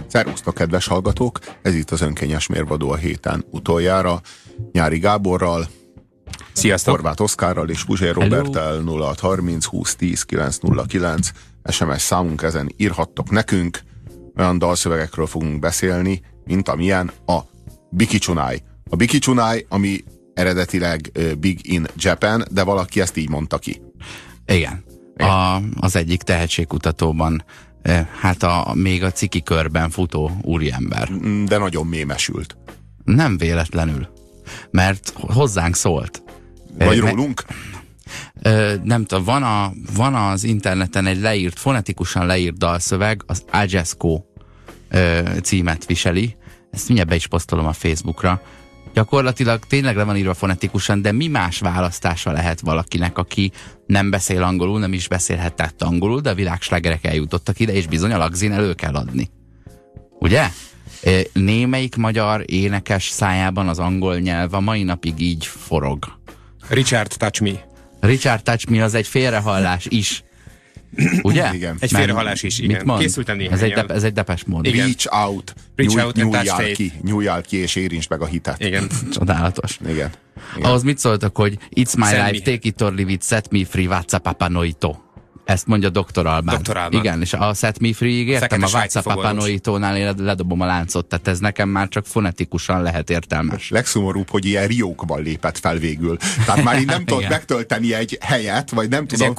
Szervusztok, kedves hallgatók! Ez itt az Önkényes Mérvadó a héten utoljára. Nyári Gáborral, sziasztok! Horváth Oszkárral és Puzsér Roberttel 0630 2010 909 SMS számunk, ezen írhattok nekünk. Olyan dalszövegekről fogunk beszélni, mint amilyen a Biki Csunai. A Biki Csunai, ami eredetileg Big in Japan, de valaki ezt így mondta ki. Igen. Az egyik tehetségkutatóban, hát még a ciki körben futó úriember. De nagyon mémesült. Nem véletlenül, mert hozzánk szólt. Vagy rólunk? Nem tudom, van az interneten egy fonetikusan leírt dalszöveg, az Ajesco címet viseli. Ezt mindjárt be is posztolom a Facebookra. Gyakorlatilag tényleg le van írva fonetikusan, de mi más választása lehet valakinek, aki nem beszél angolul, nem is beszélhetett angolul, de a világslágerek eljutottak ide, és bizony a lagzin elő kell adni. Ugye? Némelyik magyar énekes szájában az angol nyelv a mai napig így forog. Richard Touch Me. Richard Touch Me az egy félrehallás is. Ugye? Igen. Egy félrehallás is, igen. Készültem néhány. Ez egy Depeche Mode. Reach out. Nyúljál ki, és érints meg a hitet. Igen. Csodálatos. Igen. Ahhoz mit szóltak, hogy It's my life, take it or leave it, set me free, WhatsApp Noito. Ezt mondja Dr. Albán. Igen, és a Set Me Free-ig értem, a WhatsApp Noito-nál ledobom a láncot, tehát ez nekem már csak fonetikusan lehet értelmes. Legszomorúbb, hogy ilyen riókban lépett fel végül. Tehát már így nem tudod megtölteni egy helyet, vagy nem tudom.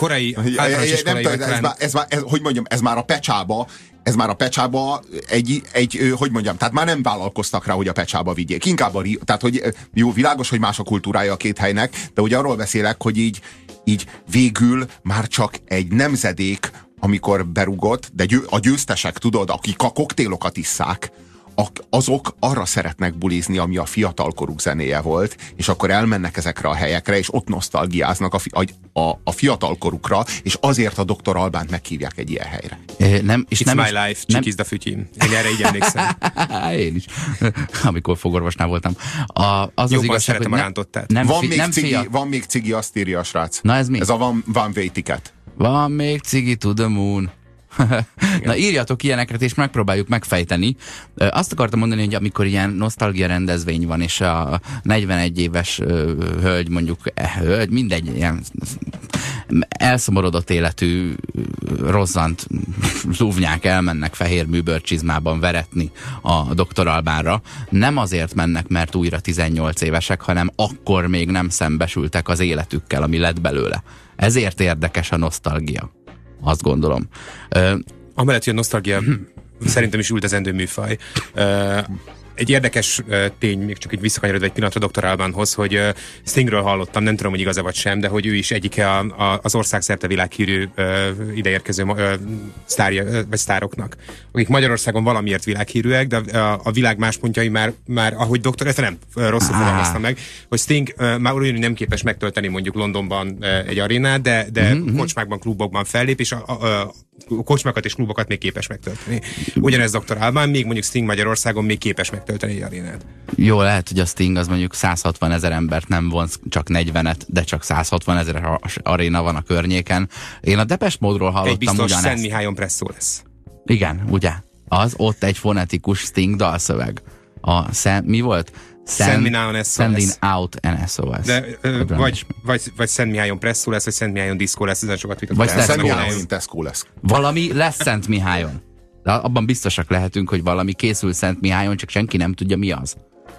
Ez már a pecsába, tehát már nem vállalkoztak rá, hogy a pecsába vigyék. Inkább tehát, hogy jó, világos, hogy más a kultúrája a két helynek, de ugye arról beszélek, hogy így végül már csak egy nemzedék, amikor berugott, de a győztesek, tudod, akik a koktélokat isszák, azok arra szeretnek bulizni, ami a fiatalkoruk zenéje volt, és akkor elmennek ezekre a helyekre, és ott nosztalgiáznak a fiatalkorukra, és azért a Dr. Albánt meghívják egy ilyen helyre. It's my life, csikizd a fütyim. Én erre így emlékszem. Én is. Amikor fogorvosnál voltam. Az igazság, szeretem a rántottát. Van még cigi, azt írja a srác. Na ez mi? Ez a One Way Ticket. Van még cigi to the moon. Na írjatok ilyeneket, és megpróbáljuk megfejteni. Azt akartam mondani, hogy amikor ilyen nosztalgia rendezvény van, és a 41 éves hölgy, mondjuk hölgy, mindegy, ilyen elszomorodott életű rozzant zúvnyák elmennek fehér műbőrcsizmában veretni a Dr. Albánra. Nem azért mennek, mert újra 18 évesek, hanem akkor még nem szembesültek az életükkel, ami lett belőle. Ezért érdekes a nosztalgia. Azt gondolom. Amellett, hogy a nosztalgia szerintem is ültezendő műfaj. Egy érdekes tény, még csak így visszakanyarodva egy pillanatra Dr. Albánhoz, hogy Stingről hallottam, nem tudom, hogy igaz-e vagy sem, de hogy ő is egyike az országszerte világhírű ideérkező sztároknak, akik Magyarországon valamiért világhírűek, de a világ más pontjai már ahogy Dr. ezt nem rosszul fogalmaztam meg, hogy Sting már olyan, hogy nem képes megtölteni mondjuk Londonban egy arénát, de kocsmákban, klubokban fellép, és a kocsmákat és klubokat még képes megtölteni. Ugyanez Dr. Albán, még mondjuk Sting Magyarországon még képes megtölteni egy arénát. Jó, lehet, hogy a Sting az mondjuk 160 000 embert nem vonz, csak 40-et, de csak 160 000 aréna van a környéken. Én a Depeche Mode-ról hallottam ugyanezt. Egy biztos Szent Mihályon presszó lesz. Igen, ugye? Az ott egy fonetikus Sting dalszöveg. Mi volt? Sending out an SOS. De vagy Szent Mihályon presszó lesz, vagy Szent Mihályon diszkó lesz, ezen sokat vitatkozunk. Vagy Szent Mihályon Tesco lesz. Valami lesz Szent Mihályon. De abban biztosak lehetünk, hogy valami készül Szent Mihályon, csak senki nem tudja, mi az.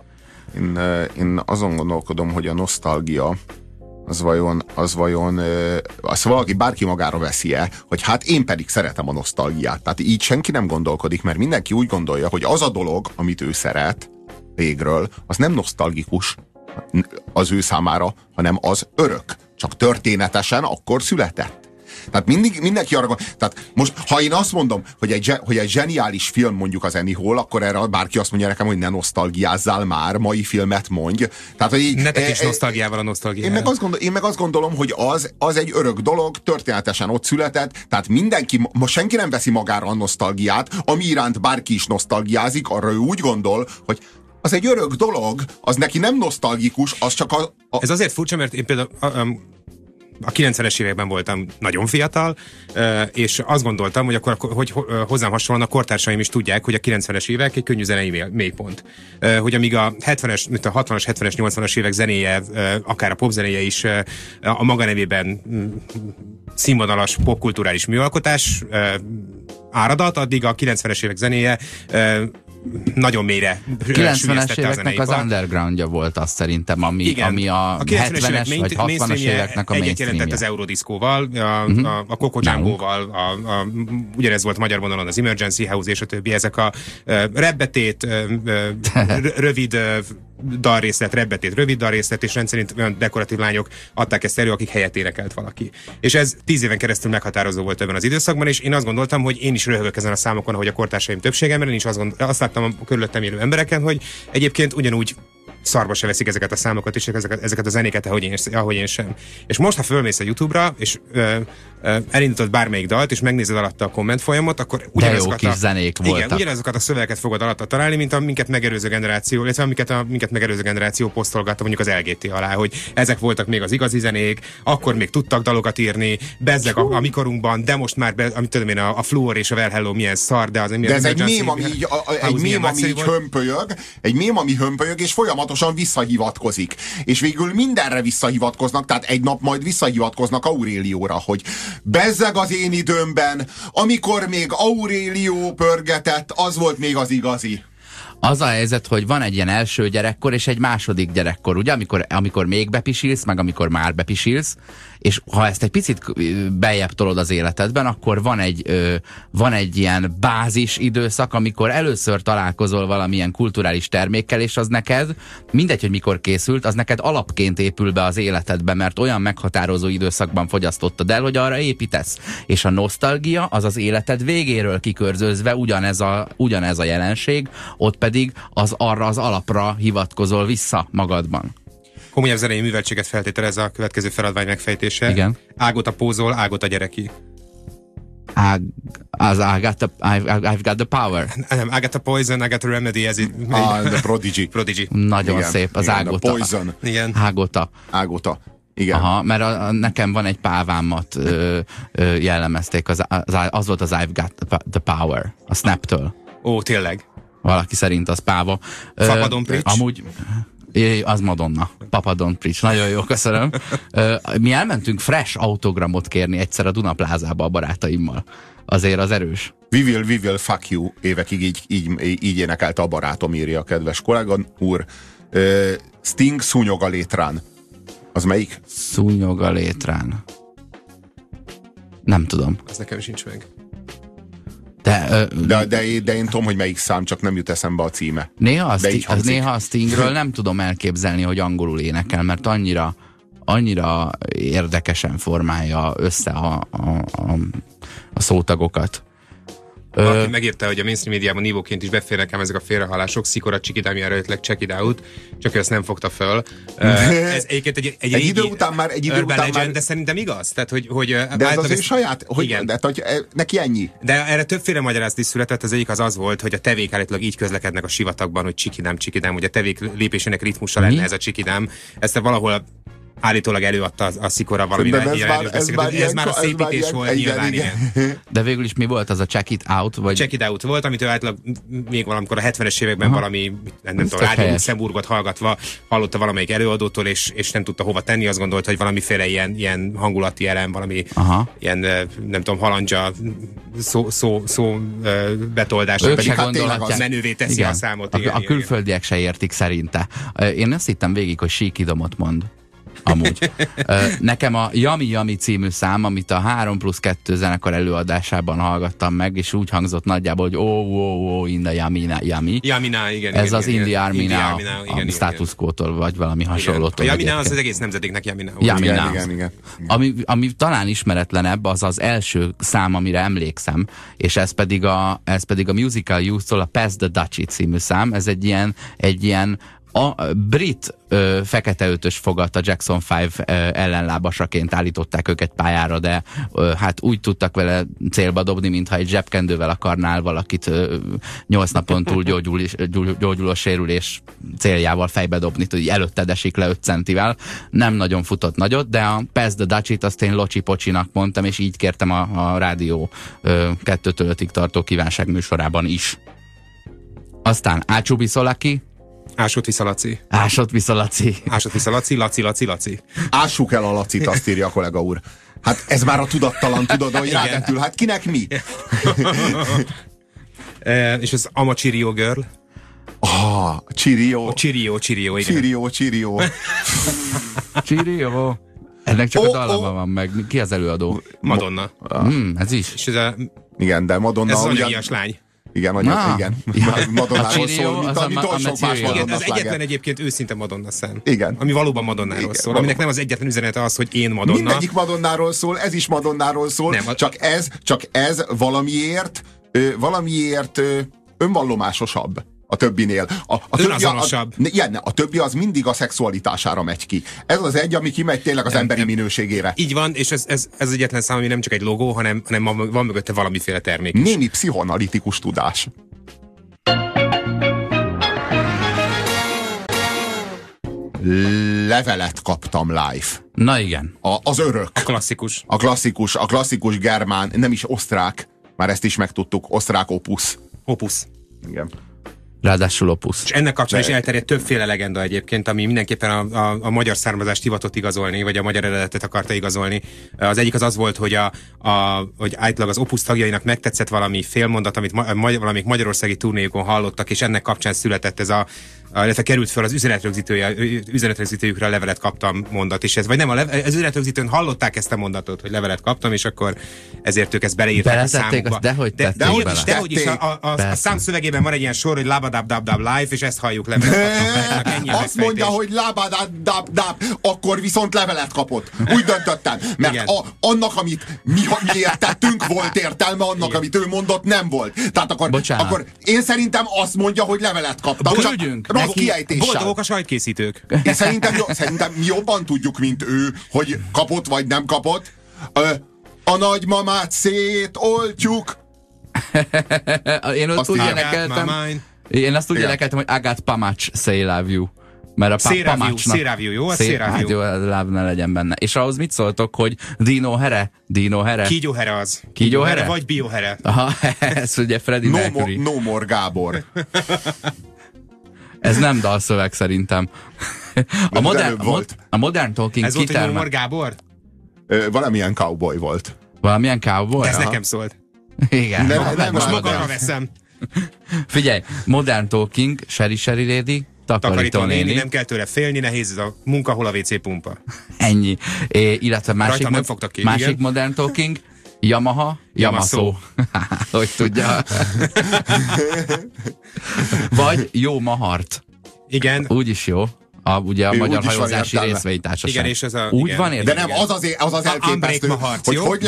Én azon gondolkodom, hogy a nosztalgia az vajon azt bárki magára veszi-e, hogy hát én pedig szeretem a nosztalgiát. Tehát így senki nem gondolkodik, mert mindenki úgy gondolja, hogy az a dolog, amit ő szeret régről, az nem nosztalgikus az ő számára, hanem az örök. Csak történetesen akkor született. Tehát mindenki arra tehát most, ha én azt mondom, hogy egy zseniális film mondjuk az Annie Hall, akkor erre bárki azt mondja nekem, hogy ne nosztalgiázzál már, mai filmet mondj. Tehát, hogy ne tekints nosztalgiával a nosztalgiával. Én meg azt gondolom, hogy az egy örök dolog, történetesen ott született, tehát senki nem veszi magára a nosztalgiát, ami iránt bárki is nosztalgiázik, arra ő úgy gondol, hogy az egy örök dolog, az neki nem nosztalgikus, az csak Ez azért furcsa, mert én például a 90-es években voltam nagyon fiatal, és azt gondoltam, hogy akkor hogy hozzám hasonlóan a kortársaim is tudják, hogy a 90-es évek egy könnyű zenei mélypont. Hogy amíg a 70-es, mint a 60-as, 70-es, 80-as évek zenéje, akár a popzenéje is a maga nevében színvonalas popkulturális műalkotás áradat, addig a 90-es évek zenéje nagyon mélyre 90-es éveknek az undergroundja volt, azt szerintem, ami a 70-es vagy 60-as éveknek a egyet jelentett az Eurodiszkóval, a Coco Django-val, ugyanez volt magyar vonalon az Emergency House és a többi, ezek a rebbetét, rövid dalrészlet, rebbetét, rövid dalrészlet, és rendszerint olyan dekoratív lányok adták ezt elő, akik helyett énekelt valaki. És ez 10 éven keresztül meghatározó volt ebben az időszakban, és én azt gondoltam, hogy én is röhögök ezen a számokon, ahogy a kortársaim többségemben, én is azt láttam a körülöttem élő embereken, hogy egyébként ugyanúgy szarba se veszik ezeket a számokat és ezeket a zenéket, ahogy én sem. És most, ha fölmész a YouTube-ra, és elindítod bármelyik dalt, és megnézed alatta a komment folyamot, akkor ugyanazokat ugyanazokat a szövegeket fogod alatta találni, mint a minket megelőző generáció, illetve minket megelőző generáció posztolgatta mondjuk az LGT alá, hogy ezek voltak még az igazi zenék, akkor még tudtak dalokat írni, bezzeg a mikorunkban, de most már, amit tudom én, a Fluor és a Well Hello milyen szar, de az de ez egy mém, ami így hömpölyög, ami hömpölyög, és folyamatosan visszahivatkozik. És végül mindenre visszahivatkoznak, tehát egy nap majd visszahivatkoznak Aurélióra, hogy bezzeg az én időmben, amikor még Aurélió pörgetett, az volt még az igazi. Az a helyzet, hogy van egy ilyen első gyerekkor és egy második gyerekkor, ugye? Amikor még bepisilsz, meg amikor már bepisilsz, és ha ezt egy picit beljebb tolod az életedben, akkor van egy ilyen bázis időszak, amikor először találkozol valamilyen kulturális termékkel, és az neked, mindegy, hogy mikor készült, az neked alapként épül be az életedbe, mert olyan meghatározó időszakban fogyasztottad el, hogy arra építesz. És a nosztalgia az az életed végéről kikörzőzve ugyanez a jelenség, ott pedig arra az alapra hivatkozol vissza magadban. Komolyabb zenei műveltséget feltételez a következő feladvány megfejtése. Igen. Ágota pózol, Ágota gyereki. I've got the power. Nem, I got the poison, I got the remedy, ez így. The Prodigy. Prodigy. Nagyon igen, szép, az Ágota. The Poison. Igen. Ágota. Igen. Aha, mert nekem van egy pávámat jellemezték, az volt az I've got the power, a Snaptől. Ó, tényleg. Valaki szerint az páva. Papa Don't Preach. Amúgy az Madonna. Papa Don't Preach. Nagyon jó, köszönöm. Mi elmentünk fresh autogramot kérni egyszer a Dunaplázába a barátaimmal. Azért az erős. We will fuck you. Évekig így énekelte a barátom, írja a kedves kollega úr. Sting Szúnyog a létrán. Az melyik? Szúnyog a létrán. Nem tudom. Az nekem sincs meg. De én tudom, hogy melyik szám, csak nem jut eszembe a címe. Néha a Stingről nem tudom elképzelni, hogy angolul énekel, mert annyira érdekesen formálja össze a szótagokat. Valaki megírta, hogy a mainstream médiában nívóként is beférnek ám ezek a félrehallások, Szikora Csikidámiára ötleg check it out, csak ő ezt nem fogta föl. Ez egyébként egy idő után már de szerintem igaz. Tehát, hogy de ez az ő saját, igen. De neki ennyi. De erre többféle magyarázat is született, az egyik az volt, hogy a tevék állítólag így közlekednek a sivatagban, hogy csikidám, hogy a tevék lépésének ritmusa lenne ez a csikidám. Ezt valahol állítólag előadta a Szikora valamivel. Ez már a szépítés volt nyilván, igen. De végül is mi volt az a Check It Out? Vagy... Check It Out volt, amit ő általában még valamikor a 70-es években valami, nem tudom, Rádió Luxemburgot hallgatva hallotta valamelyik előadótól, és nem tudta hova tenni, azt gondolta, hogy valamiféle ilyen hangulati elem, valami ilyen, nem tudom, halandzsa szó betoldás, pedig menővé teszi igen. A számot. A külföldiek se értik szerinte. Én azt hittem végig, hogy síkidomot mond. Amúgy. Nekem a Yummy Yummy című szám, amit a 3+2 zenekar előadásában hallgattam meg, és úgy hangzott nagyjából, hogy in the Yummy. Igen. Ez az In the Army Now, a Status Quo-tól, vagy valami hasonlótól. A Yummy Now az egész nemzetiknek Yummy Now. Igen. Ami talán ismeretlenebb, az az első szám, amire emlékszem, és ez pedig a Musical Youth-tól a Pass the Dutchie című szám. Ez egy ilyen A brit fekete ötös fogat a Jackson 5 ellenlábasaként állították őket pályára, de hát úgy tudtak vele célba dobni, mintha egy zsebkendővel akarnál valakit 8 napon túl gyógyuló sérülés céljával fejbe dobni, hogy előtted esik le 5 centivel. Nem nagyon futott nagyot, de a Pass the Dutchit azt én locsi-pocsinak mondtam, és így kértem a rádió 2-től 5-ig tartó kívánság műsorában is. Aztán Ácsú Biszolaki. Ásott vissza Laci. Ásott vissza Laci. Ásott vissza Laci, Laci. Ássuk el a Lacit, azt írja a kollega úr. Hát ez már a tudattalan, tudod, hogy rádentül. Hát kinek mi? És az Amachirio Girl. Csirió. Csirió, igen. Csirió. Csirió. Ennek csak a dallama van meg. Ki az előadó? Madonna. Ez is. És ez igen, de Madonna... Ez az anyagias lány. Igen, igen. Madonnáról szól, mint oly sok más igen, Madonna ez egyetlen egyébként őszinte Madonna szám. Igen. Ami valóban Madonnáról szól. Aminek nem az egyetlen üzenete az, hogy én Madonna. Mindegyik Madonnáról szól, ez is Madonnáról szól, nem, csak ez valamiért önvallomásosabb a többinél. Önazonosabb. A többi az mindig a szexualitására megy ki. Ez az egy, ami kimegy tényleg az emberi minőségére. Így van, és ez egyetlen szám, ami nem csak egy logó, hanem van mögötte valamiféle termék is. Némi pszichoanalitikus tudás. Levelet kaptam live. Na igen. Az örök. A klasszikus germán, nem is osztrák, már ezt is megtudtuk, osztrák opus. Igen. Ráadásul opus. És ennek kapcsán is elterjedt többféle legenda egyébként, ami mindenképpen a magyar származást hivatott igazolni, vagy a magyar eredetet akarta igazolni. Az egyik az volt, hogy hogy általában az opus tagjainak megtetszett valami félmondat, amit valamik magyarországi turnéjukon hallottak, és ennek kapcsán született ez illetve került fel az üzenetrögzítőjükre a levelet kaptam mondat, és ez, vagy nem, az üzenetrögzítőn hallották ezt a mondatot, hogy levelet kaptam, és akkor ezért ők ezt beleírták a számukba. Dehogy is, a szám szövegében van egy ilyen sor, hogy labadab-dab-dab live, és ezt halljuk levelet kaptam. Azt mondja, hogy labadab-dab, akkor viszont levelet kapott. Úgy döntöttem, mert annak, amit miért tettünk, volt értelme, annak, amit ő mondott, nem volt. Tehát akkor én szerintem azt mondja, hogy levelet kaptam. Boldogok a sajtkészítők. És szerintem mi jobban tudjuk, mint ő, hogy kapott vagy nem kapott. A nagymamát szétoltjuk. Én azt úgy énekeltem, hogy I got pamács, say love you. Mert a Szérávió, jó? Szérávió, ne legyen benne. És ahhoz mit szóltok, hogy Dino Here? Kígyó Here az. Kígyó Here? Vagy Bio Here. Aha, ez ugye Freddie Mercury. No more Gábor. Ez nem dalszöveg szerintem. A Modern Talking ez volt, hogy No more Gábor? Valamilyen cowboy volt. Valamilyen cowboy? Ez nekem szólt. Igen. Most magamra veszem. Figyelj, Modern Talking, Sherry Lady, Takarító néni. Nem kell tőle félni, nehéz ez a munka, hol a WC pumpa. Ennyi. Illetve másik Modern Talking, Yamaha, Yamaso. Hogy tudja. Vagy Jó Mahart. Igen. Úgyis jó. Ugye a Magyar Hajózási Részvénytársaság. Igen, és ez úgy van érde. De nem, az az elképesztő, hogy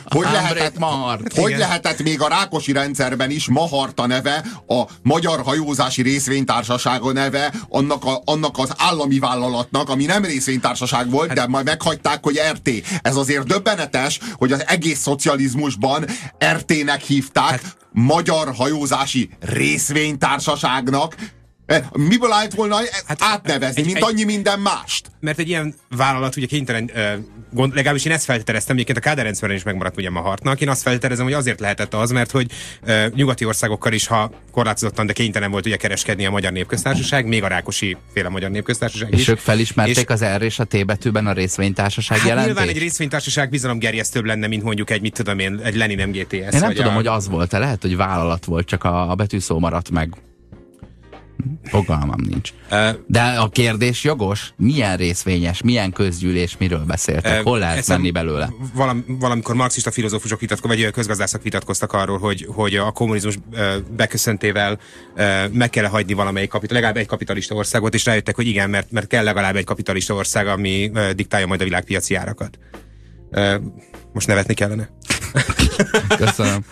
lehetett még a Rákosi rendszerben is Mahart a neve, a Magyar Hajózási Részvénytársaság a neve annak az állami vállalatnak, ami nem részvénytársaság volt, de majd meghagyták, hogy RT. Ez azért döbbenetes, hogy az egész szocializmusban RT-nek hívták, Magyar Hajózási Részvénytársaságnak. Miből állt volna átnevezni, mint annyi minden mást? Mert egy ilyen vállalat ugye kénytelen, legalábbis én ezt feltételeztem, egyébként a Kádár rendszerben is megmaradt ugye Mahartnak. Én azt feltételezem, hogy azért lehetett az, mert hogy nyugati országokkal is, ha korlátozottan, de kénytelen volt ugye kereskedni a Magyar Népköztársaság, még a Rákosi féle Magyar Népköztársaság is. És ők felismerték az R és a T betűben a részvénytársaság jelentést? Nyilván egy részvénytársaság bizalomgerjesztőbb lenne, mint mondjuk egy, mit tudom én, egy Lenin MGTS. Én nem tudom, hogy az volt-e, lehet, hogy vállalat volt, csak a betűszó maradt meg. Fogalmam nincs. De a kérdés jogos? Milyen részvényes, milyen közgyűlés, miről beszéltek? Hol lehet menni belőle? Valamikor marxista filozófusok vagy közgazdászok vitatkoztak arról, hogy a kommunizmus beköszöntével meg kell hagyni valamelyik legalább egy kapitalista országot, és rájöttek, hogy igen, mert kell legalább egy kapitalista ország, ami diktálja majd a világpiaci árakat. Most nevetni kellene. Köszönöm.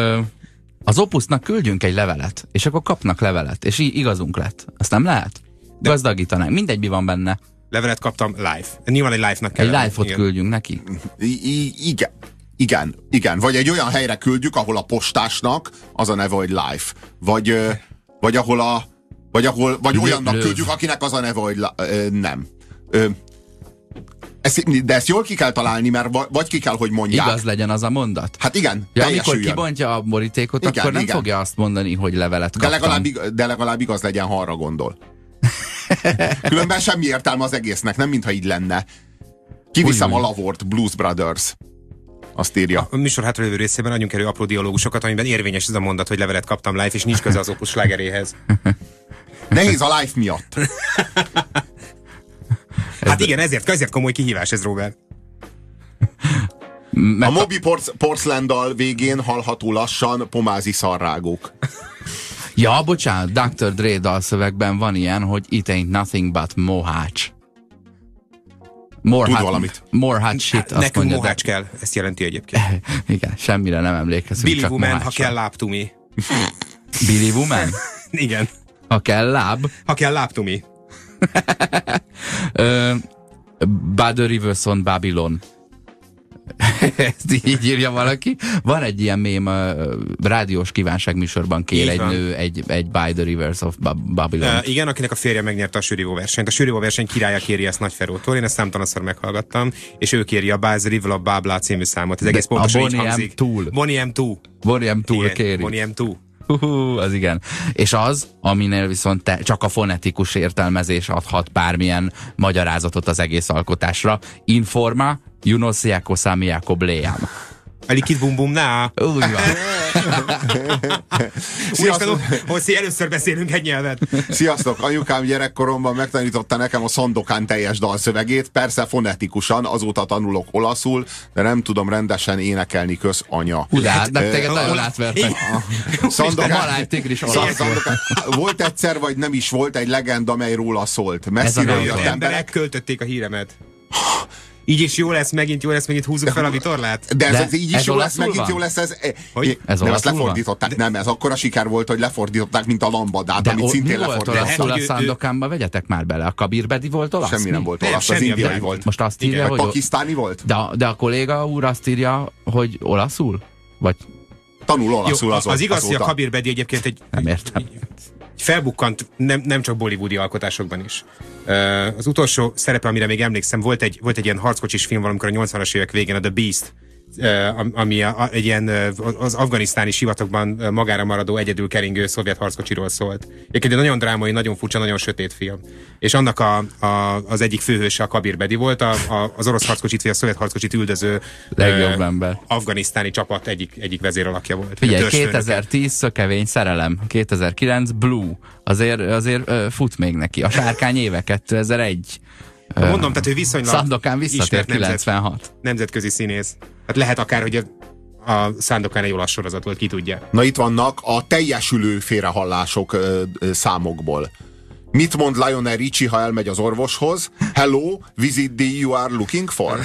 Az Opusnak küldjünk egy levelet, és akkor kapnak levelet, és így igazunk lett. Azt nem lehet? gazdagítanánk. Mindegy, mi van benne. Levelet kaptam live. Nyilván egy live-nak kell. Egy live-ot küldjünk neki. Igen. Vagy egy olyan helyre küldjük, ahol a postásnak az a neve, hogy live. Vagy olyannak küldjük, akinek az a neve, hogy nem. De ezt jól ki kell találni, mert vagy ki kell, hogy mondják. Igaz legyen az a mondat? Hát igen, ja, amikor kibontja a borítékot, igen, akkor nem fogja azt mondani, hogy levelet kaptam. De legalább igaz legyen, ha arra gondol. Különben semmi értelme az egésznek, nem mintha így lenne. Kiviszem a lavort, Blues Brothers. Azt írja. A műsor hátralévő részében adjunk elő apró dialógusokat, amiben érvényes ez a mondat, hogy levelet kaptam live, és nincs köze az Opus slágeréhez. Nehéz a live miatt. Hát igen, ezért komoly kihívás ez, Robert. A Moby Porcelain-dal végén hallható lassan pomázi szarrágók. Ja, bocsánat, Dr. Dre dalszövegben van ilyen, hogy it ain't nothing but mohács. More hot shit. Nekünk mohács kell, ezt jelenti egyébként. Igen, semmire nem emlékezünk. Billy Woman, ha kell láb to me. Billy Woman? Igen. Ha kell láb? Ha kell láb to me. Bad Rivers on Babylon. Ezt így írja valaki. Van egy ilyen mém, rádiós kívánságműsorban kér egy nő egy By the Rivers of Babylon. Igen, akinek a férje megnyerte a Sűrívó versenyt. A Sűrívó verseny királya kéri ezt Nagy Ferótól, én ezt számtalanszor meghallgattam, és ő kéri a By the River of Babla című számot. Ez egész pontosan így hangzik. Bonnie M. Tool kéri. Bonnie M. Tool. Az igen. És az, aminél viszont csak a fonetikus értelmezés adhat bármilyen magyarázatot az egész alkotásra. Informa, Junosiako Samiako Bléjám. Alikit bum bum na. Úgy van. Hogy először beszélünk egy nyelvet. Sziasztok! Anyukám gyerekkoromban megtanította nekem a Szandokán teljes dalszövegét, persze fonetikusan, azóta tanulok olaszul, de nem tudom rendesen énekelni, kösz anya. Udát, de téged nagyon átvertek. A malány tigris olasz volt egyszer, vagy nem is volt egy legenda, amely róla szólt. Messziről jött emberek költötték a híremet. Így is jó lesz, megint húzzuk fel a vitorlát. De ez így is jó lesz, megint jó lesz. Hogy? Ez nem, ezt lefordították. Nem, ez akkora siker volt, hogy lefordították, mint a lambadát, amit szintén lefordították. De a Szandokánba vegyetek már bele. A Kabirbedi volt olasz? Semmi nem volt olasz, az indiai volt. Most azt írja, hogy pakisztáni volt. De a kolléga úr azt írja, hogy olaszul? Vagy tanul olaszul azóta. Az igaz, hogy a Kabirbedi egyébként egy... Nem értem. Felbukkant nem csak bollywoodi alkotásokban is. Az utolsó szerepe, amire még emlékszem, volt egy ilyen harckocsis film valamikor a 80-as évek végén, a The Beast, ami egy ilyen az afganisztáni sivatagban magára maradó, egyedül keringő szovjet harckocsiról szólt. Egy nagyon drámai, nagyon furcsa, nagyon sötét film. És annak az egyik főhőse a Kabirbedi volt, az orosz harckocsit, vagy a szovjet harckocsit üldöző legjobb ember. Afganisztáni csapat egyik vezéralakja volt. Figyelj, 2010 Szökevény szerelem, 2009 Blue, azért fut még neki. A Sárkány éve 2001. Mondom, tehát ő viszonylag Szandokán visszatér 96. Nemzetközi színész. Hát lehet akár, hogy a Szandokán egy olasz sorozat volt, ki tudja. Na itt vannak a teljesülő félrehallások számokból. Mit mond Lionel Richie, ha elmegy az orvoshoz? Hello, visit the you are looking for?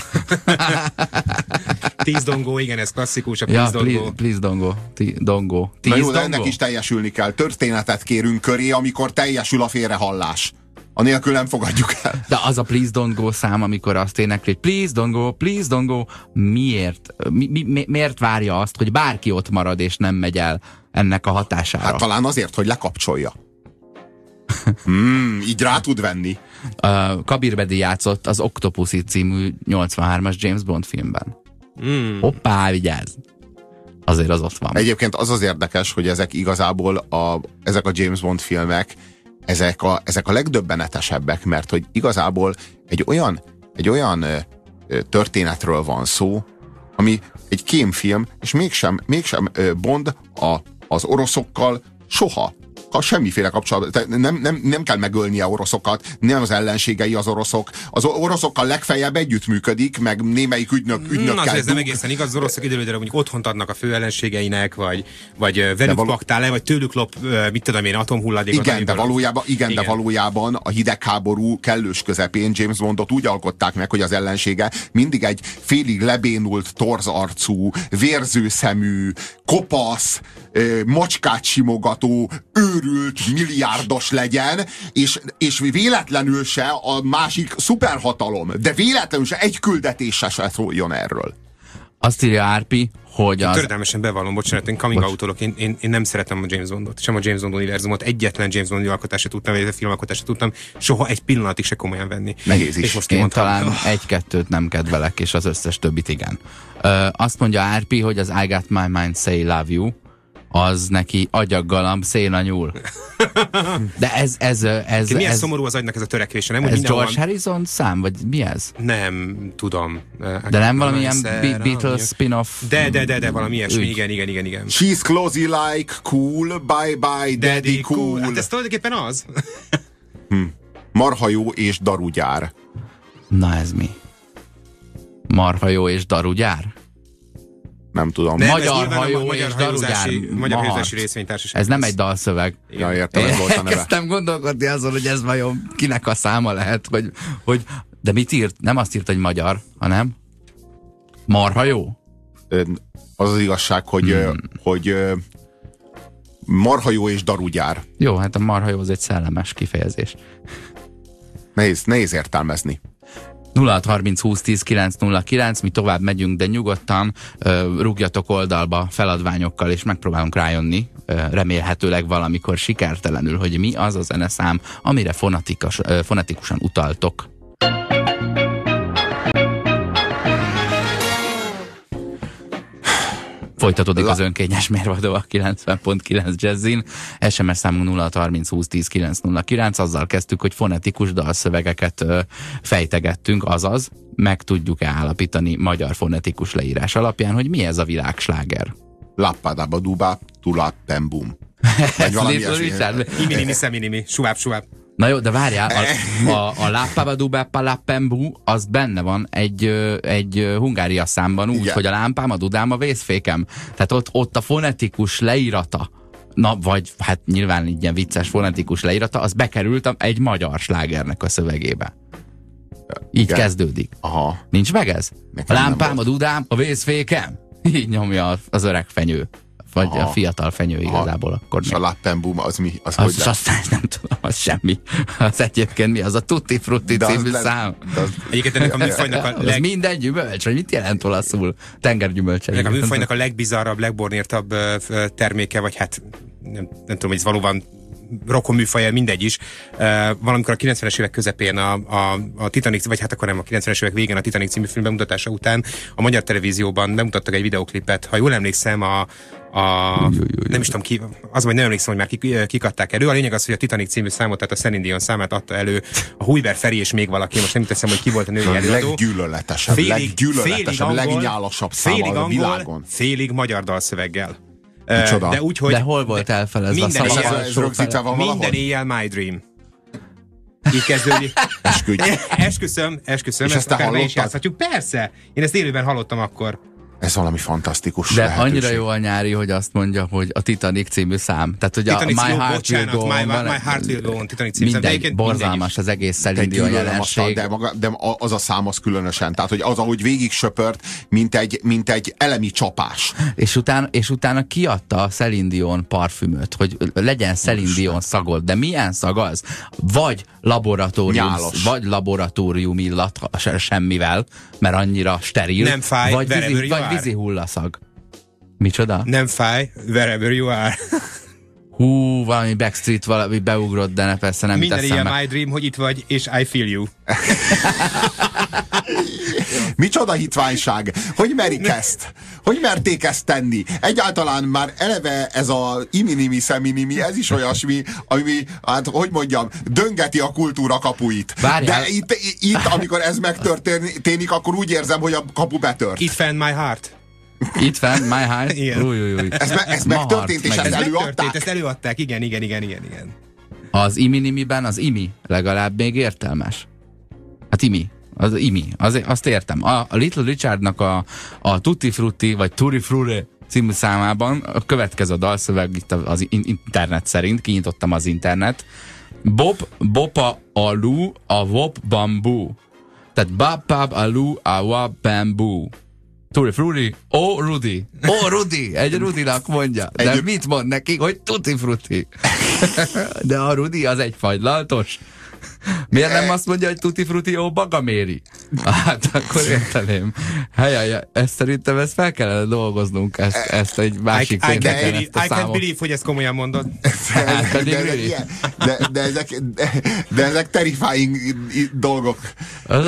10 dongó, igen, ez klasszikus, a please dongó. Please dongó. Na jó, de ennek is teljesülni kell. Történetet kérünk köré, amikor teljesül a félrehallás. Anélkül nem fogadjuk el. De az a Please Don't Go szám, amikor azt énekli, hogy Please Don't Go, miért? Miért várja azt, hogy bárki ott marad és nem megy el ennek a hatására? Hát talán azért, hogy lekapcsolja. Így rá tud venni. Kabirbedi játszott az Octopussy című 83-as James Bond filmben. Hoppá, vigyázz! Azért az ott van. Egyébként az érdekes, hogy ezek igazából ezek a James Bond filmek, ezek a legdöbbenetesebbek, mert hogy igazából egy olyan történetről van szó, ami egy kémfilm, és mégsem Bond az oroszokkal soha semmiféle kapcsolat. Nem kell megölnie oroszokat, nem az ellenségei az oroszok. Az oroszokkal legfeljebb együttműködik, meg némelyik ügynökkel. Azért ez nem egészen igaz, az oroszok időről mondjuk otthont adnak a fő ellenségeinek, vagy velük paktál le, vagy tőlük lop, mit tudom én, atomhulladékot. Igen, de valójában a hidegháború kellős közepén James Bondot úgy alkották meg, hogy az ellensége mindig egy félig lebénult, torzarcú, vérzőszemű, kopasz, macskát simogató, őrült őrült milliárdos legyen, és véletlenül se a másik szuperhatalom, de véletlenül se egy küldetése se szóljon erről. Azt írja Árpi, hogy az... Történelmesen bevallom, bocsánat, én coming out-olok, én nem szeretem a James Bondot, sem a James Bond univerzumot, egyetlen James Bond alkotásra tudtam, vagy a filmalkotásra tudtam soha egy pillanatig se komolyan venni. Nehéz is. És most én talán egy-kettőt nem kedvelek, és az összes többit igen. Azt mondja Árpi, hogy az I Got My Mind Say Love You, az neki agyaggalamb, szén a nyúl. De ez milyen szomorú az agynak ez a törekvése, nem? Ez George Harrison szám, vagy mi ez? Nem tudom. De nem valamilyen Beatles spin-off? De valami ilyesmi, igen. She's closey like cool, bye bye daddy cool. Hát ez tulajdonképpen az. Marhajó és darugyár. Na ez mi? Marhajó és darugyár? Nem tudom. Magyar hajó és darugyár. Magyar hajózási részvénytársaság. Ez nem egy dalszöveg. Ja, értem, ez volt a neve. Elkezdtem gondolkodni azon, hogy ez vajon kinek a száma lehet, hogy de mit írt? Nem azt írt, hogy magyar, hanem marhajó? Az az igazság, hogy marhajó és darugyár. Jó, hát a marhajó az egy szellemes kifejezés. Nehéz értelmezni. 0630 20 10 909, mi tovább megyünk, de nyugodtan rúgjatok oldalba feladványokkal, és megpróbálunk rájönni, remélhetőleg valamikor sikertelenül, hogy mi az a zeneszám, amire fonetikusan utaltok. Folytatódik az önkényes mérvadó a 90.9 Jazzin. SMS számunk 0630 20 10 909. Azzal kezdtük, hogy fonetikus dalszövegeket fejtegettünk, azaz meg tudjuk-e állapítani magyar fonetikus leírás alapján, hogy mi ez a világsláger. Lappadabadubá, tulappembum. Vagy valami ilyesmi. Iminimi, szeminimi, suváb. Na jó, de várjál, a láppába lappembu, az benne van egy Hungária számban úgy, hogy a lámpám, a dudám, a vészfékem. Tehát ott a fonetikus leírata, vagy hát nyilván így ilyen vicces fonetikus leírata, az bekerült egy magyar slágernek a szövegébe. Így kezdődik. Aha. Nincs meg ez? Nekem a lámpám, a dudám, a vészfékem. Így nyomja az öreg fenyő. Vagy a fiatal fenyő igazából akkor. És a lappembum az mi? Azt nem tudom, az semmi. Az egyébként mi? Az a Tutti Frutti című szám. Egyébként ennek a műfajnak az minden gyümölcs? Vagy mit jelent olaszul? Tengergyümölcs. Ennek a műfajnak a legbizarrabb, legbornírtabb terméke, vagy hát nem tudom, hogy ez valóban rokon műfaja, mindegy is. Valamikor a 90-es évek közepén a Titanic, vagy hát akkor nem, a 90-es évek végén a Titanic című film bemutatása után a magyar televízióban bemutattak egy videoklipet. Ha jól emlékszem, nem is tudom ki, az majd nem emlékszem, hogy már kik adták elő. A lényeg az, hogy a Titanic című számot, tehát a Celine Dion számát adta elő a Hújber Feri és még valaki, most nem teszem, hogy ki volt a női előadó. Leggyűlöletesebb, legnyálasabb száma a világon. Félig magyar dalszöveggel. De, úgy, hogy de hol volt elfelezve? Minden éjjel My Dream. Így kezdődik. Esküszöm. És ezt akár be is játszhatjuk. Persze! Én ezt élőben hallottam akkor. Ez valami fantasztikus de lehetőség. Annyira jó a nyári, hogy azt mondja, hogy a Titanic című szám. Tehát, hogy Titanic, My Heart Will Go On. My Heart Will Go On, Titanic című szám. Mindegy, borzalmas az egész Celine Dion jelenség. De az a szám az különösen. Tehát, hogy az, ahogy végig söpört, mint egy elemi csapás. És utána kiadta a Celine Dion parfümöt, hogy legyen Celine Dion szagod. De milyen szag az? Vagy laboratórium illat semmivel, mert annyira steril. Nem fáj, vagy vízi hullaszag. Micsoda? Nem fáj, wherever you are. Hú, valami Backstreet, valami beugrott, de persze nem minden teszem ilyen meg. My Dream, hogy itt vagy, és I feel you. Micsoda hitványság! Hogy merik ezt? Hogy merték ezt tenni? Egyáltalán már eleve ez a iminimi szeminimi, ez is olyasmi, ami, hát hogy mondjam, döngeti a kultúra kapuit. Várjál. De itt, amikor ez megtörténik, akkor úgy érzem, hogy a kapu betört. Itt fenn my heart. Itt fenn, my heart. Új. Ez megtörtént, és ezt előadták? Ezt előadták, igen. Az iminimiben az imi legalább még értelmes. Hát imi. Az imi. Azt értem. A Little Richardnak a Tutti Frutti, vagy Turi Frutti című számában a következő dalszöveg itt az internet szerint, kinyitottam az internet. Bopa alu a wop bambu. Tehát babab alu a wop bambu. Tutti frutti. Ó, Rudi. Ó, Rudi. Egy Rudinak mondja. De mit mond neki, hogy tutti frutti? De a Rudi az egy fagylaltos. Miért nem azt mondja, hogy tutti frutti ó bagaméri? Hát akkor érteném. Ezt szerintem ezt fel kellene dolgoznunk, ezt egy másik pénteken, ezt a I can't believe, hogy ezt komolyan mondod. De ezek terrifying dolgok. Az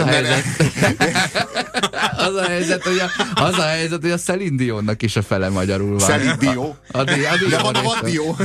a helyzet, hogy a Celine Dionnak is a fele magyarul van. Celine Dion? De van a Dió.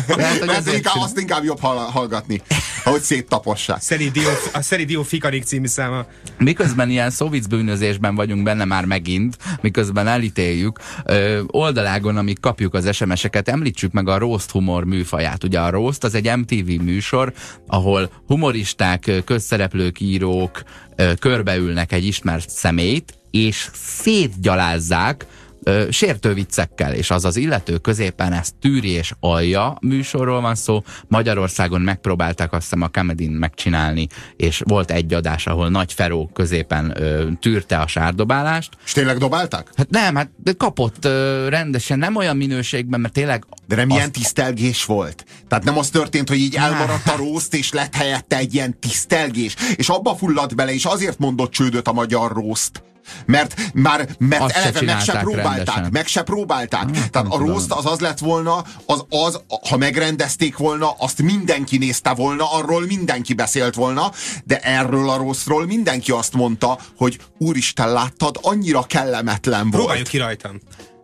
Azt inkább jobb hallgatni, ahogy széttapossák. A Celine Dion Fikanik című száma. Miközben ilyen szóvic bűnözésben vagyunk benne már megint, miközben elítéljük, oldalágon, amíg kapjuk az SMS-eket, említsük meg a roast humor műfaját. Ugye a roast az egy MTV műsor, ahol humoristák, közszereplők, írók körbeülnek egy ismert személyt, és szétgyalázzák sértő viccekkel, és az illető középen ezt tűri és alja műsorról van szó. Magyarországon megpróbálták azt hiszem a Comedyn megcsinálni, és volt egy adás, ahol Nagy Feró középen tűrte a sárdobálást. És tényleg dobálták? Hát nem, hát kapott rendesen, nem olyan minőségben, mert tényleg... De nem ilyen tisztelgés volt? Tehát nem az történt, hogy így elmaradt a roast, és lett helyette egy ilyen tisztelgés, és abba fulladt bele, és azért mondott csődöt a magyar roast. Mert eleve meg se próbálták. Tehát a roast az lett volna, ha megrendezték volna, azt mindenki nézte volna, arról mindenki beszélt volna, de erről a roastról mindenki azt mondta, hogy úristen, láttad, annyira kellemetlen volt. Próbáljuk ki rajtam.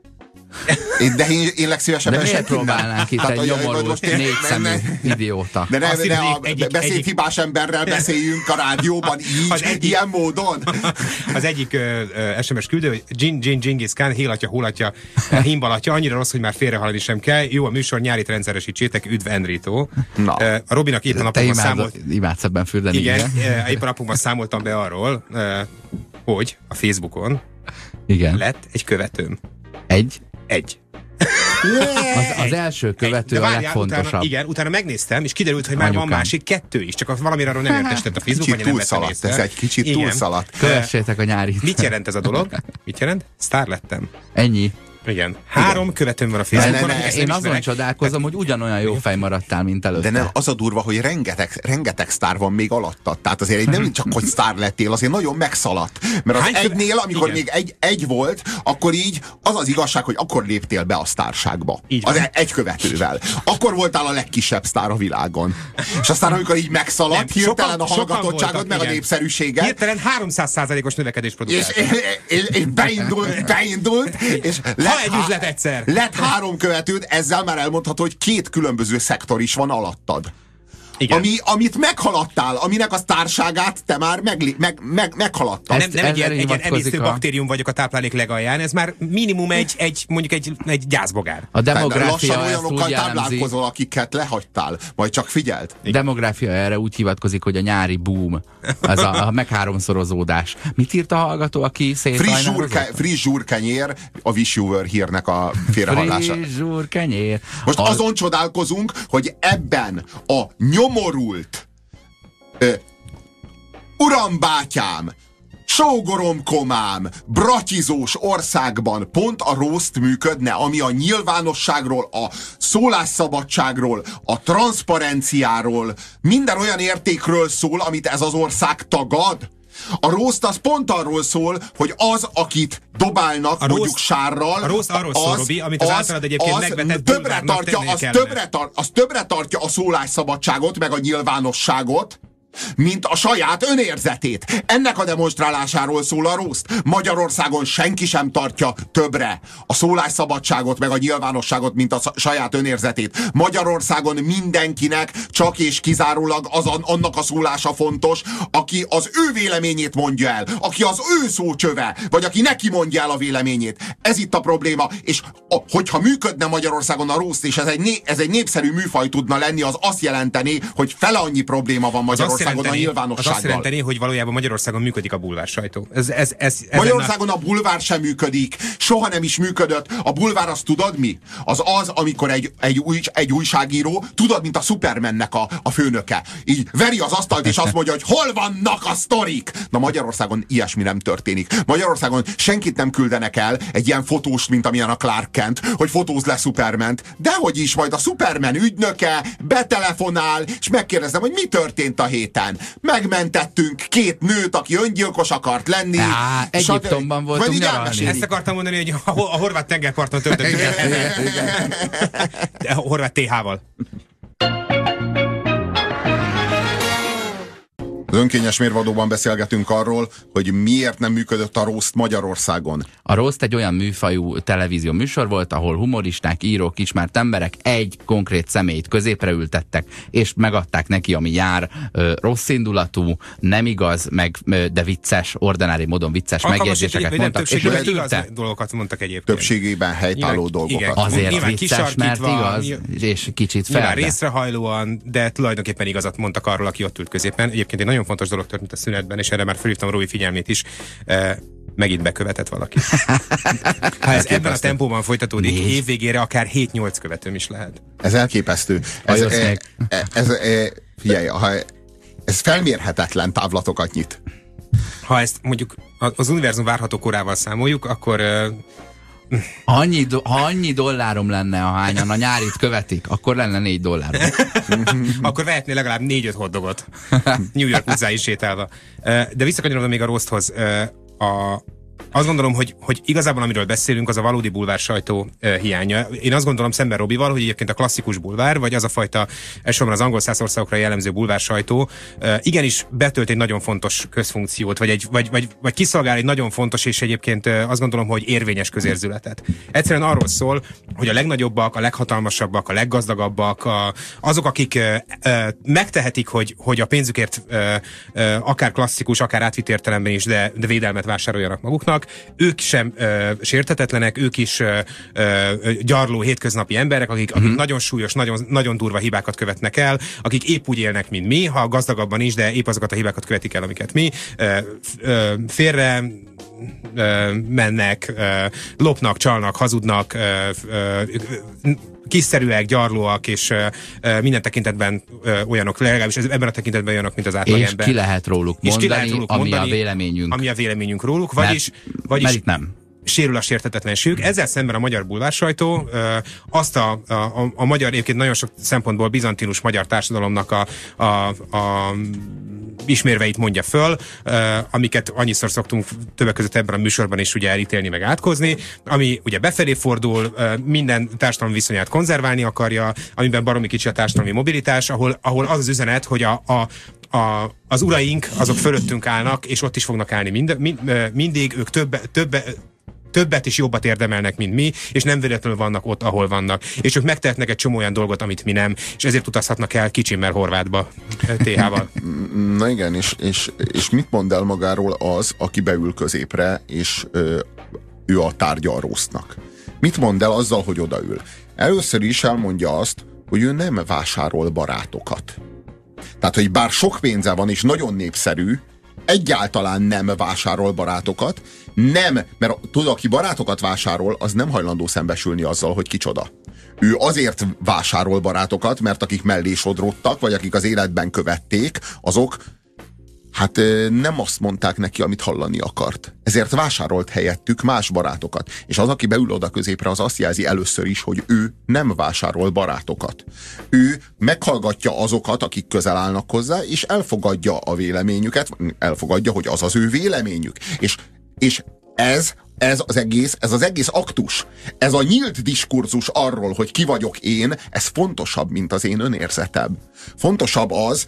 De én legszívesebben miért próbálnánk itt egy nyomorult, négyszemű idióta? De ne beszédhibás emberrel beszéljünk a rádióban így, ilyen módon. Az egyik SMS küldő, hogy Genghis Khan, hélatja, hólatja, himbalatja, annyira rossz, hogy már félrehaladni sem kell. Jó a műsor, nyárit rendszeresítsétek, üdv Enrito. A Robinak éppen napokban számolt... Imádsz ebben fürdeni. Igen, éppen napokban számoltam be arról, hogy a Facebookon lett egy követőm. Egy. Az első követő a legfontosabb. Utána megnéztem, és kiderült, hogy már van másik 2 is, csak valamire arról nem értesített a Facebook, vagy nem túlszaladt, ez egy kicsit túlszaladt. Kövessétek a nyárit. Mit jelent ez a dolog? Mit jelent? Sztár lettem. Ennyi. Igen. 3 követőm van a Facebookon. Én azon csodálkozom, hogy ugyanolyan jó fej maradtál, mint előtte. De nem, az a durva, hogy rengeteg sztár van még alattad. Tehát azért nem csak, hogy sztár lettél, azért nagyon megszaladt. Mert az egynél, amikor még egy volt, akkor így az igazság, hogy akkor léptél be a sztárságba. Az egy követővel. Akkor voltál a legkisebb sztár a világon. És aztán, amikor így megszaladt, hirtelen a hallgatottságod, meg a népszerűséged. Hirtelen 300%-os növekedés produkált. És beindult, és egy üzlet egyszer. Lett 3 követőd, ezzel már elmondható, hogy 2 különböző szektor is van alattad. Amit meghaladtál, aminek a sztárságát te már meghaladtad. Nem egy emésztő baktérium vagyok a táplálék legalján, ez már minimum mondjuk egy gyászbogár. A demográfia lassan olyanokkal táplálkozol, akiket lehagytál, majd csak figyeld. A demográfia erre úgy hivatkozik, hogy a nyári boom, az a megháromszorozódás. Mit írt a hallgató, aki szétrajnározott? Friss zsúrkenyér, a Wish You Were Here-nek a félrehallása. Friss zsúrkenyér. Most azon csodálkozunk, hogy ebben a nyomorult urambátyám, sógoromkomám, bratyizós országban pont a roast működne, ami a nyilvánosságról, a szólásszabadságról, a transzparenciáról, minden olyan értékről szól, amit ez az ország tagad. A roast az pont arról szól, hogy az, akit dobálnak mondjuk sárral, a roast arról szól, Robi, amit az általad egyébként megvetett bulvárnak tennie kellene. Többre tartja a szólásszabadságot, meg a nyilvánosságot, mint a saját önérzetét. Ennek a demonstrálásáról szól a roast. Magyarországon senki sem tartja többre a szólásszabadságot meg a nyilvánosságot, mint a saját önérzetét. Magyarországon mindenkinek csak és kizárólag annak a szólása fontos, aki az ő véleményét mondja el, aki az ő szócsöve, vagy aki neki mondja el a véleményét. Ez itt a probléma, és hogyha működne Magyarországon a roast, és ez egy népszerű műfaj tudna lenni, az azt jelenteni, hogy fele annyi probléma van Magyarországon, Magyarországon a nyilvánossággal. Az azt jelenteni, hogy valójában Magyarországon működik a bulvár sajtó. Magyarországon a bulvár sem működik. Soha nem is működött. A bulvár az tudod mi? Az, amikor egy újságíró, tudod, mint a Supermannek a főnöke. Így veri az asztalt és azt mondja, hogy hol vannak a sztorik. Na Magyarországon ilyesmi nem történik. Magyarországon senkit nem küldenek el egy ilyen fotós, mint amilyen a Clark Kent, hogy fotóz le Supermant. Dehogy is, majd a Superman ügynöke betelefonál, és megkérdezem, hogy mi történt a héten. Megmentettünk 2 nőt, aki öngyilkos akart lenni. Egyiptomban voltunk nyaralni. Ezt akartam mondani, hogy a horvát tengerparton töltöttünk. A horvát TH-val. Az önkényes mérvadóban beszélgetünk arról, hogy miért nem működött a roast Magyarországon. A roast egy olyan műfajú televízió műsor volt, ahol humoristák, írók, ismert emberek egy konkrét személyt középre ültettek, és megadták neki, ami jár, rossz indulatú, nem igaz, de vicces, ordinári módon vicces megjegyzéseket mondtak. És ő igaz dolgokat mondtak egyébként. Többségében helytálló dolgokat. Igen, azért vicces, mert igaz, és kicsit fel. Részrehajlóan, de tulajdonképpen igazat mondtak arról, aki ott ült középen. Egyébként egy nagyon fontos dolog történt a szünetben, és erre már felhívtam Rói figyelmét is. Megint bekövetett valaki. Ha ez ebben a tempóban folytatódik, évvégére akár 7-8 követőm is lehet. Ez elképesztő. Figyelj, ez felmérhetetlen távlatokat nyit. Ha ezt mondjuk az univerzum várható korával számoljuk, akkor... Ha annyi dollárom lenne, ahányan a nyárit követik, akkor lenne $4. Akkor vehetnél legalább 4-5 hotdogot. New York utcáin sétálva. De visszakanyarodva még a roasthoz. Azt gondolom, hogy igazából amiről beszélünk, az a valódi bulvár sajtó hiánya. Én azt gondolom szemben Robival, hogy egyébként a klasszikus bulvár, vagy az a fajta elsősorban az angol száz országokra jellemző bulvár sajtó igenis betölt egy nagyon fontos közfunkciót, vagy kiszolgál egy nagyon fontos, és egyébként azt gondolom, hogy érvényes közérzületet. Egyszerűen arról szól, hogy a legnagyobbak, a leghatalmasabbak, a leggazdagabbak, azok, akik megtehetik, hogy a pénzükért akár klasszikus, akár átvitt értelemben is, de védelmet vásároljanak maguknak, ők sem sérthetetlenek, ők is gyarló hétköznapi emberek, akik nagyon súlyos, nagyon durva hibákat követnek el, akik épp úgy élnek, mint mi, ha gazdagabban is, de épp azokat a hibákat követik el, amiket mi. Félre mennek, lopnak, csalnak, hazudnak, kiszerűek, gyarlóak, és minden tekintetben olyanok, legalábbis ebben a tekintetben olyanok, mint az átlagember. És ki lehet róluk mondani, ami a véleményünk. Ami a véleményünk róluk, vagyis mert nem. Sérül a sérthetetlenségük. Ezzel szemben a magyar bulvár sajtó azt a magyar, egyébként nagyon sok szempontból bizantinus magyar társadalomnak a ismérveit mondja föl, amiket annyiszor szoktunk többek között ebben a műsorban is ugye elítélni, meg átkozni, ami ugye befelé fordul, minden társadalmi viszonyát konzerválni akarja, amiben baromi kicsi a társadalmi mobilitás, ahol az az üzenet, hogy az uraink azok fölöttünk állnak, és ott is fognak állni mindig, ők többet és jobbat érdemelnek, mint mi, és nem véletlenül vannak ott, ahol vannak. És ők megtehetnek egy csomó olyan dolgot, amit mi nem, és ezért utazhatnak el kicsimmel Horvátba, TH-val. Na igen, és mit mond el magáról az, aki beül középre, és ő a tárgya a roastnak? Mit mond el azzal, hogy odaül? Először is elmondja azt, hogy ő nem vásárol barátokat. Tehát, hogy bár sok pénze van, és nagyon népszerű, egyáltalán nem vásárol barátokat, nem, mert tudod, aki barátokat vásárol, az nem hajlandó szembesülni azzal, hogy kicsoda. Ő azért vásárol barátokat, mert akik mellé sodródtak, vagy akik az életben követték, azok hát nem azt mondták neki, amit hallani akart. Ezért vásárolt helyettük más barátokat. És az, aki beül oda középre, az azt jelzi először is, hogy ő nem vásárol barátokat. Ő meghallgatja azokat, akik közel állnak hozzá, és elfogadja a véleményüket, elfogadja, hogy az az ő véleményük. És ez az egész aktus, ez a nyílt diskurzus arról, hogy ki vagyok én, ez fontosabb, mint az én önérzetem. Fontosabb az,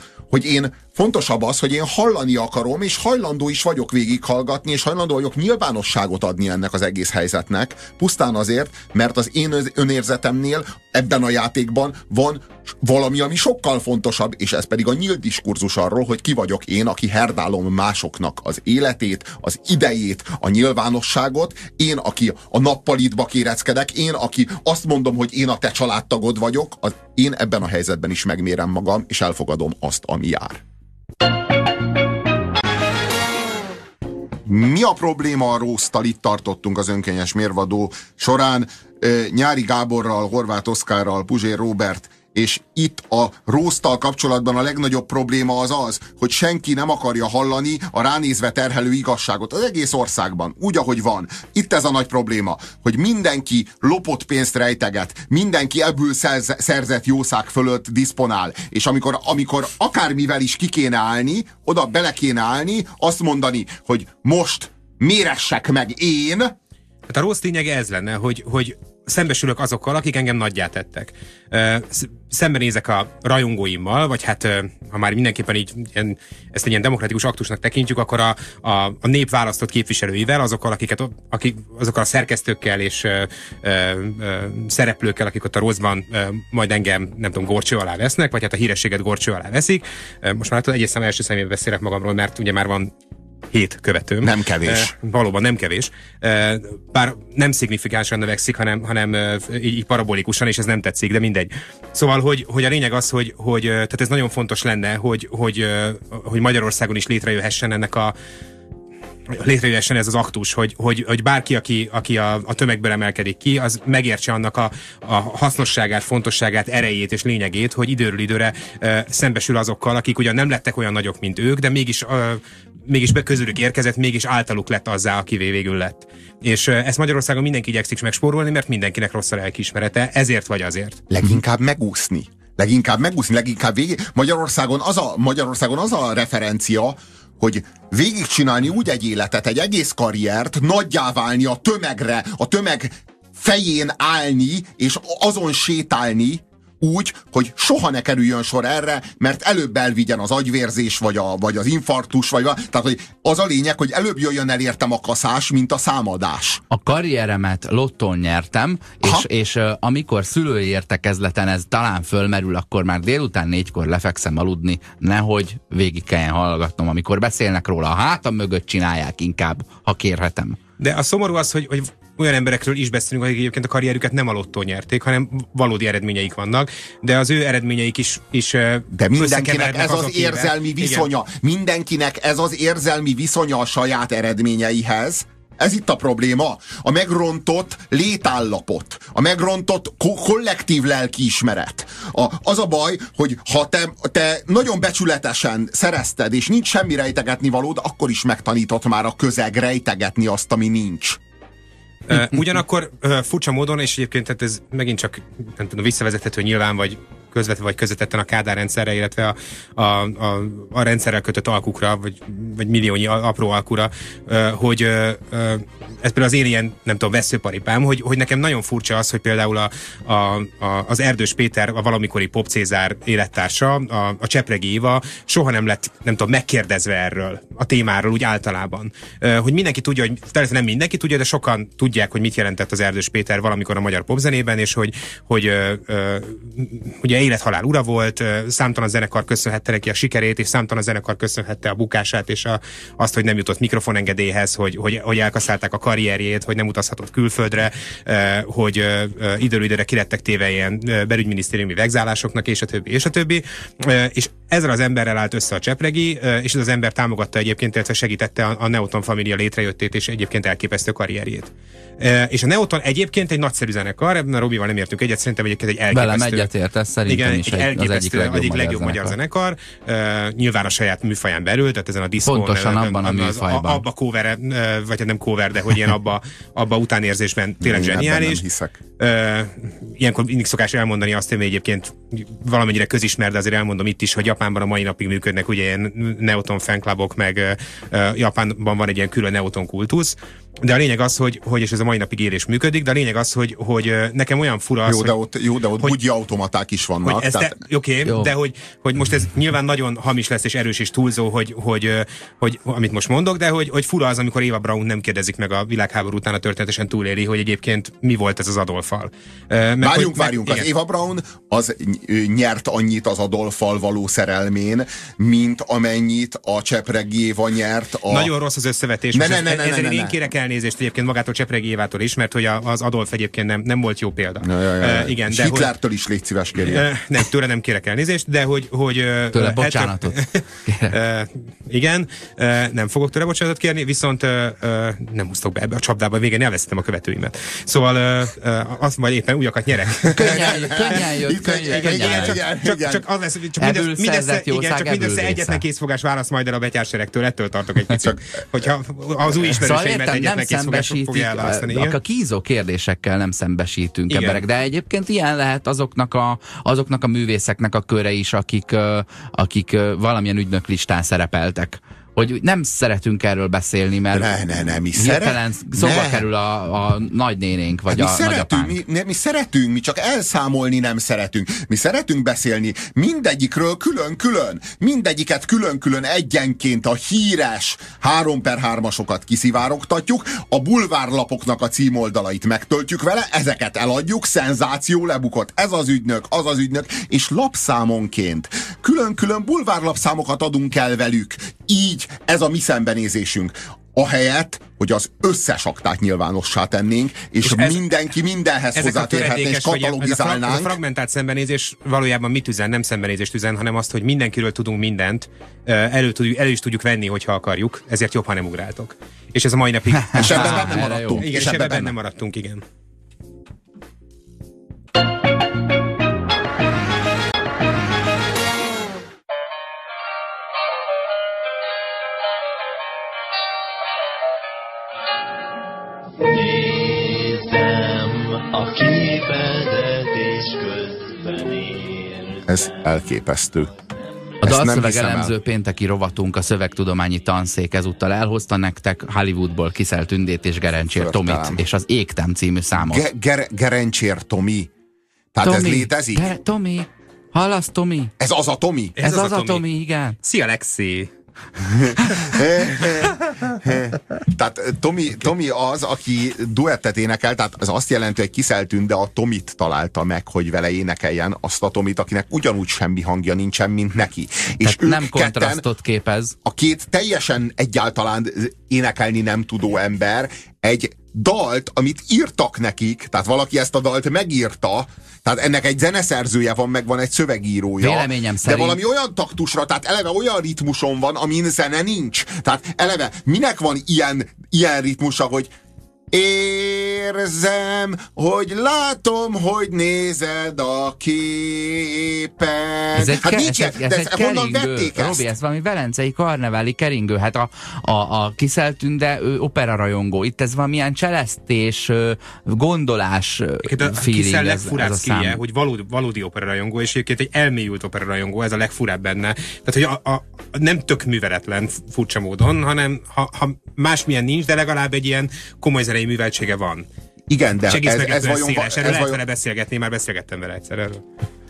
hogy én hallani akarom, és hajlandó is vagyok végighallgatni, és hajlandó vagyok nyilvánosságot adni ennek az egész helyzetnek, pusztán azért, mert az én önérzetemnél ebben a játékban van valami, ami sokkal fontosabb, és ez pedig a nyílt diskurzus arról, hogy ki vagyok én, aki herdálom másoknak az életét, az idejét, a nyilvánosságot, én, aki a nappalitba kéreckedek, én, aki azt mondom, hogy én a te családtagod vagyok, én ebben a helyzetben is megmérem magam, és elfogadom azt, ami jár. Mi a probléma a roast-tal? Itt tartottunk az önkényes mérvadó során. Nyári Gáborral, Horváth Oszkárral, Puzsér Róbert, és itt a roast-tal kapcsolatban a legnagyobb probléma az, hogy senki nem akarja hallani a ránézve terhelő igazságot az egész országban, úgy, ahogy van. Itt ez a nagy probléma, hogy mindenki lopott pénzt rejteget, mindenki ebből szerzett jószág fölött diszponál, és amikor akármivel is ki kéne állni, oda bele kéne állni, azt mondani, hogy most méressek meg én. Hát a roast lényege ez lenne, hogy szembesülök azokkal, akik engem nagyjá tettek. Szembenézek a rajongóimmal, vagy hát ha már mindenképpen így ezt egy ilyen demokratikus aktusnak tekintjük, akkor a nép választott képviselőivel, azokkal a szerkesztőkkel és szereplőkkel, akik ott a rosszban majd engem, nem tudom, górcső alá vesznek, vagy hát a hírességet górcső alá veszik. Most már egész első személyben beszélek magamról, mert ugye már van 7 követőm. Nem kevés. Valóban nem kevés. Bár nem szignifikánsan növekszik, hanem így parabolikusan, és ez nem tetszik, de mindegy. Szóval, hogy a lényeg az, hogy tehát ez nagyon fontos lenne, hogy Magyarországon is létrejöhessen létrejöhessen ez az aktus, hogy bárki, aki a tömegből emelkedik ki, az megértse annak a hasznosságát, fontosságát, erejét és lényegét, hogy időről időre szembesül azokkal, akik ugyan nem lettek olyan nagyok, mint ők, de mégis közülük érkezett, mégis általuk lett azzá, akivé végül lett. És ezt Magyarországon mindenki igyekszik megspórolni, mert mindenkinek rossz a lelkiismerete, ezért vagy azért. Leginkább megúszni. Magyarországon az a referencia, hogy végigcsinálni úgy egy életet, egy egész karriert, nagyjá válni a tömegre, a tömeg fején állni, és azon sétálni úgy, hogy soha ne kerüljön sor erre, mert előbb elvigyen az agyvérzés, vagy az infarktus, tehát hogy az a lényeg, hogy előbb jöjjön el értem a kaszás, mint a számadás. A karrieremet lottón nyertem, és amikor szülői értekezleten ez talán fölmerül, akkor már délután 4-kor lefekszem aludni, nehogy végig kelljen hallgatnom, amikor beszélnek róla. A hátam mögött csinálják inkább, ha kérhetem. De a szomorú az, hogy olyan emberekről is beszélünk, akik egyébként a karrierüket nem a lottó nyerték, hanem valódi eredményeik vannak, de az ő eredményeik is de mindenkinek ez az érzelmi viszonya. Igen. Mindenkinek ez az érzelmi viszonya a saját eredményeihez. Ez itt a probléma. A megrontott létállapot. A megrontott kollektív lelkiismeret. Az a baj, hogy ha te nagyon becsületesen szerezted, és nincs semmi rejtegetni valód, akkor is megtanított már a közeg rejtegetni azt, ami nincs. Ugyanakkor furcsa módon, és egyébként tehát ez megint csak nem tudom, visszavezethető nyilván, vagy közvetve vagy közvetetten a Kádár rendszerre, illetve a rendszerrel kötött alkukra, vagy milliónyi apró alkura, hogy ez például az én ilyen, nem tudom, vesszőparipám, hogy nekem nagyon furcsa az, hogy például az Erdős Péter, a valamikori Pop Cézár élettársa, a Csepregi Éva soha nem lett, nem tudom, megkérdezve erről, a témáról úgy általában. Hogy mindenki tudja, hogy talán nem mindenki tudja, de sokan tudják, hogy mit jelentett az Erdős Péter valamikor a magyar popzenében, és hogy ugye élet-halál ura volt, számtalan zenekar köszönhette neki a sikerét, és számtalan zenekar köszönhette a bukását, és azt, hogy nem jutott mikrofonengedélyhez, hogy elkaszálták a karrierjét, hogy nem utazhatott külföldre, hogy időről időre kilettek téve ilyen belügyminisztériumi vegzálásoknak, és a többi, és a többi. És ezzel az emberrel állt össze a Csepregi, és ez az ember támogatta egyébként, illetve segítette a Neoton Família létrejöttét, és egyébként elképesztő karrierjét. És a Neoton egyébként egy nagyszerű zenekar, ebben a Robival nem értünk egyet, szerintem egyébként egy elképesztő. Velem egyetért, szerintem is az egyik legjobb magyar zenekar. Nyilván a saját műfaján belül, tehát ezen a diszkón. Pontosan abban a műfajban. Abba cover, vagy nem cover, de hogy ilyen abba utánérzésben tényleg zseniális. Nem hiszek. Ilyenkor mindig szokás elmondani azt, hogy egyébként valamennyire közismert, de azért elmondom itt is, hogy Japánban a mai napig működnek ugye ilyen Neoton fanclubok, meg Japánban van egy ilyen külön Neoton kultusz. De a lényeg az, hogy és ez a mai napig él és működik, de a lényeg az, hogy nekem olyan fura az, jó, de ott bugyi automaták is vannak. Oké, de hogy most ez nyilván nagyon hamis lesz és erős és túlzó, hogy amit most mondok, de hogy fura az, amikor Eva Braun nem kérdezik meg a világháború után, a történetesen túléli, hogy egyébként mi volt ez az Adolffal. Várjunk, az Eva Braun az nyert annyit az Adolffal való szerelmén, mint amennyit a Csepregi Éva nyert. Nagyon rossz az összevetés. Ezért én kérek elnézést egyébként magától Csepregi Évától is, mert hogy az Adolf egyébként nem volt jó példa. Igen, de Hitlertől is légy szíves kérjél. Nem, tőle nem kérek elnézést, de hogy tőle bocsánatot. Igen, nem fogok tőle bocsánatot kérni, viszont nem húztok be ebbe a csapdába, végén elveszítem a követőimet. Szóval azt majd éppen újakat nyerek. Könnyen jött. Csak az lesz, csak mindössze egyetlen készfogás válasz majd el a betyárseregtől, ettől tartok egy picit. Hogyha az új ismerőseimet egyetlen készfogás fogja elválasztani. A kízó kérdésekkel nem szembesítünk emberek, de egyébként ilyen lehet azoknak a művészeknek a köre is, akik valamilyen ügynöklistán szerepeltek. Hogy nem szeretünk erről beszélni, mert hirtelen szóba kerül a nagynénénk, vagy a nagyapánk. Mi szeretünk, mi csak elszámolni nem szeretünk. Mi szeretünk beszélni mindegyikről külön-külön. Mindegyiket külön-külön egyenként a híres 3x3-asokat kiszivárogtatjuk, a bulvárlapoknak a címoldalait megtöltjük vele, ezeket eladjuk, szenzáció, lebukott, ez az ügynök, az az ügynök, és lapszámonként külön-külön bulvárlapszámokat adunk el velük. Így ez a mi szembenézésünk. Ahelyett, hogy az összes aktát nyilvánossá tennénk, és mindenki mindenhez hozzáférhetne, és katalogizálnánk. Ez a fragmentált szembenézés valójában mit üzen? Nem szembenézést üzen, hanem azt, hogy mindenkiről tudunk mindent, elő is tudjuk venni, hogyha akarjuk, ezért jobb, ha nem ugráltok. És ez a mai napig... És ebben benne maradtunk. Igen, és ebben benne maradtunk, igen. Ez elképesztő. A dalszöveg elemző pénteki rovatunk, a szövegtudományi tanszék ezúttal elhozta nektek Hollywoodból Kiszel Tündét és Gerencsér Tomit, és az Égtem című számot. Gerencsér Tomi? Tehát Tomi, ez létezik? Tomi, hallasz Tomi? Ez az a Tomi? Ez az a Tomi, igen. Szia, Lexi! Tehát Tomi az, aki duettet énekel, tehát az azt jelenti, hogy Kiszel Tünde a Tomit találta meg, hogy vele énekeljen, azt a Tomit, akinek ugyanúgy semmi hangja nincsen, mint neki. És nem kontrasztot képez. A két teljesen egyáltalán énekelni nem tudó ember egy dalt, amit írtak nekik, tehát valaki ezt a dalt megírta, tehát ennek egy zeneszerzője van, meg van egy szövegírója. Véleményem szerint. De valami olyan taktusra, tehát eleve olyan ritmuson van, amin zene nincs. Tehát eleve minek van ilyen ritmusa, hogy érzem, hogy látom, hogy nézed a képen. Ez egy honnan vették ezt? Robi, ez valami velencei karneváli keringő. Hát a Kiszel Tünde operarajongó. Itt ez valamilyen cselesztés, gondolás feeling. A Kiszel legfurább szkíje, hogy valódi operarajongó, és egyébként egy elmélyült operarajongó, ez a legfurább benne. Tehát, hogy nem tök műveletlen furcsa módon, hanem ha másmilyen nincs, de legalább egy ilyen komoly zenei műveltsége van. Igen, de ez vajon... Erről lehet vele beszélgetni, már beszélgettem vele egyszer erről.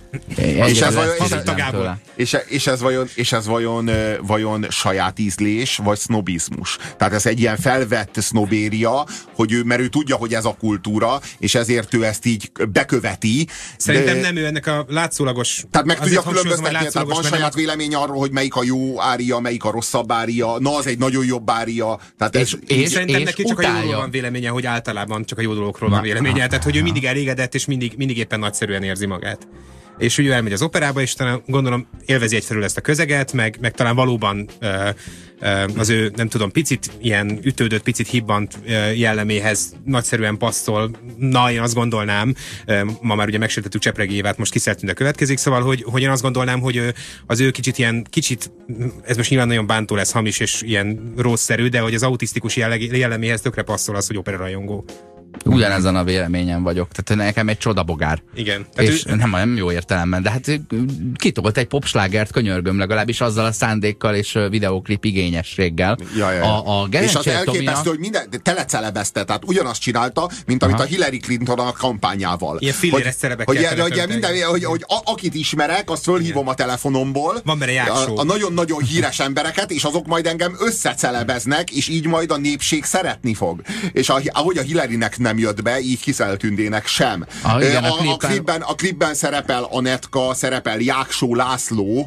És ez vajon saját ízlés, vagy sznobizmus? Tehát ez egy ilyen felvett sznobéria, mert ő tudja, hogy ez a kultúra, és ezért ő ezt így beköveti. Szerintem nem ő, ennek a látszólagos... Tehát meg tudja különböztetni, tehát van saját vélemény arról, hogy melyik a jó ária, melyik a rosszabb ária, na az egy nagyon jobb ária. Tehát és szerintem neki csak a jó dologról van véleménye, hogy általában csak a jó dologról van véleménye. Tehát, hogy ő mindig elégedett, és mindig éppen nagyszerűen érzi magát. És hogy ő elmegy az operába, és talán gondolom élvezi egyfelől ezt a közeget, meg talán valóban az ő, nem tudom, picit ilyen ütődött, picit hibbant jelleméhez nagyszerűen passzol. Na, én azt gondolnám, ma már ugye megsértettük Csepregi Évát, most Kiszel Tünde következik, szóval, hogy én azt gondolnám, hogy az ő kicsit, ez most nyilván nagyon bántó lesz, hamis és ilyen rosszszerű, de hogy az autisztikus jelleméhez tökre passzol az, hogy operarajongó. Ugyanezen a véleményen vagyok. Tehát nekem egy csodabogár. Igen. És nem jó értelemben, de hát kitolt egy popslágert, könyörgöm, legalábbis azzal a szándékkal és videóklip igényességgel. A és az elképesztő, hogy minden telecelebezte, tehát ugyanazt csinálta, mint amit a Hillary Clinton a kampányával. Ilyen filléres celebekkel. Hogy akit ismerek, azt fölhívom a telefonomból. Van benne jáksó. A nagyon-nagyon híres embereket, és azok majd engem összecelebeznek, és így majd a népség szeretni fog. És ahogy a Hillarynek nem jött be, így Kiszel Tündének sem. Igen, a klipben szerepel Anetka, szerepel Jáksó László,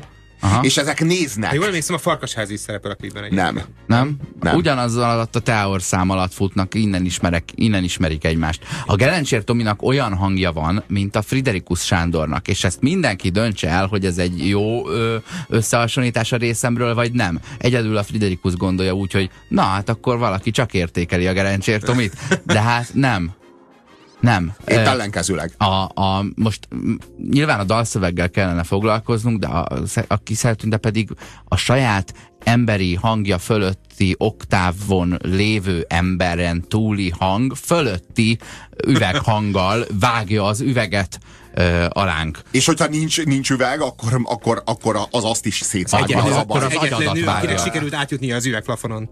és ezek néznek. Ha jól emlékszem, a Farkasházi is szerepel a klipben egyébként. Nem? Ugyanazzal alatt a teorszám alatt futnak, innen ismerik egymást. A Gerencsér Tominak olyan hangja van, mint a Friderikus Sándornak, és ezt mindenki döntse el, hogy ez egy jó összehasonlítás a részemről, vagy nem. Egyedül a Friderikus gondolja úgy, hogy na hát akkor valaki csak értékeli a Gerencsér Tomit, de hát nem. Épp ellenkezőleg. Most nyilván a dalszöveggel kellene foglalkoznunk, de a Kiszeltűnde pedig a saját emberi hangja fölötti oktávon lévő emberen túli hang fölötti üveghanggal vágja az üveget alánk. És hogyha nincs üveg, akkor az azt is szétvágja. Akkor az agyadat vágja. Akinek sikerült átjutnia az üvegplafonon.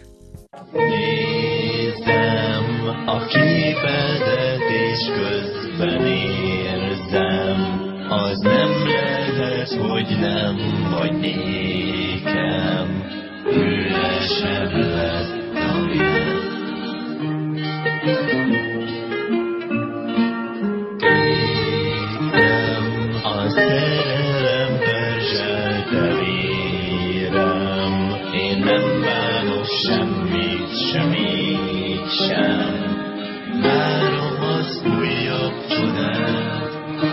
Nézem a képedet, és közben érzem, az nem lehet, hogy nem vagy nékem, üresebb lett a világ. Kétem a szerelem perzselte vérem, én nem bánok semmit, semmit sem. Várom az újabb csodát.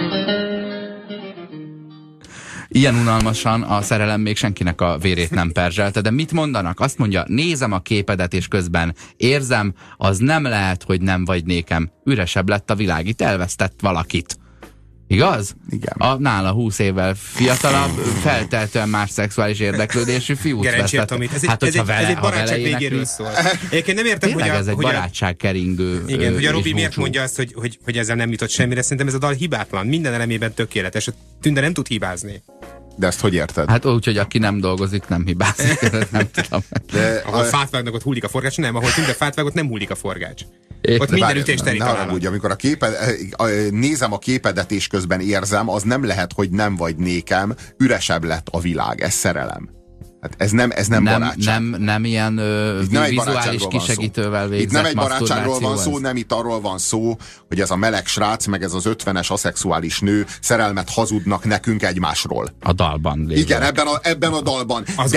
Ilyen unalmasan a szerelem még senkinek a vérét nem perzselte, de mit mondanak? Azt mondja, nézem a képedet, és közben érzem, az nem lehet, hogy nem vagy nékem. Üresebb lett a világ, itt elvesztett valakit. Igaz? Igen. Nála 20 évvel fiatalabb, feltehetően más szexuális érdeklődésű fiút vesztett. Ez egy barátság végéről szól. Egyébként nem értem, tényleg ez egy barátság keringő. Igen, hogy a Robi miért mondja azt, hogy ezzel nem jutott semmire. Szerintem ez a dal hibátlan, minden elemében tökéletes. A Tünde nem tud hibázni. De ezt hogy érted? Hát úgy, hogy aki nem dolgozik, nem hibázik. Nem tudom. Ahol fát vágnak, ott hullik a forgács, nem. Ahol Tünde fát vág, ott nem hullik a forgács. Ott minden ütés terik talán. Úgy, amikor nézem a képedet, és közben érzem, az nem lehet, hogy nem vagy nékem, üresebb lett a világ. Ez szerelem. Hát ez nem barátság. Nem ilyen vizuális kisegítővel végzett. Itt nem egy barátságról van szó, nem itt arról van szó, hogy ez a meleg srác, meg ez az 50-es aszexuális nő szerelmet hazudnak nekünk egymásról. A dalban lévő. Igen, ebben a dalban. De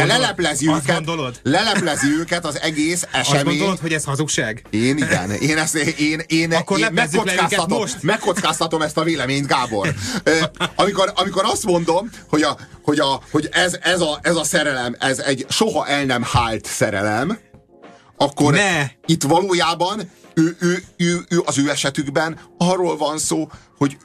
leleplezi őket az egész esemény. Azt gondolod, hogy ez hazugság? Én megkockáztatom ezt a véleményt, Gábor. Amikor azt mondom, hogy ez a szerelem, ez egy soha el nem hált szerelem, akkor itt valójában az ő esetükben arról van szó, hogy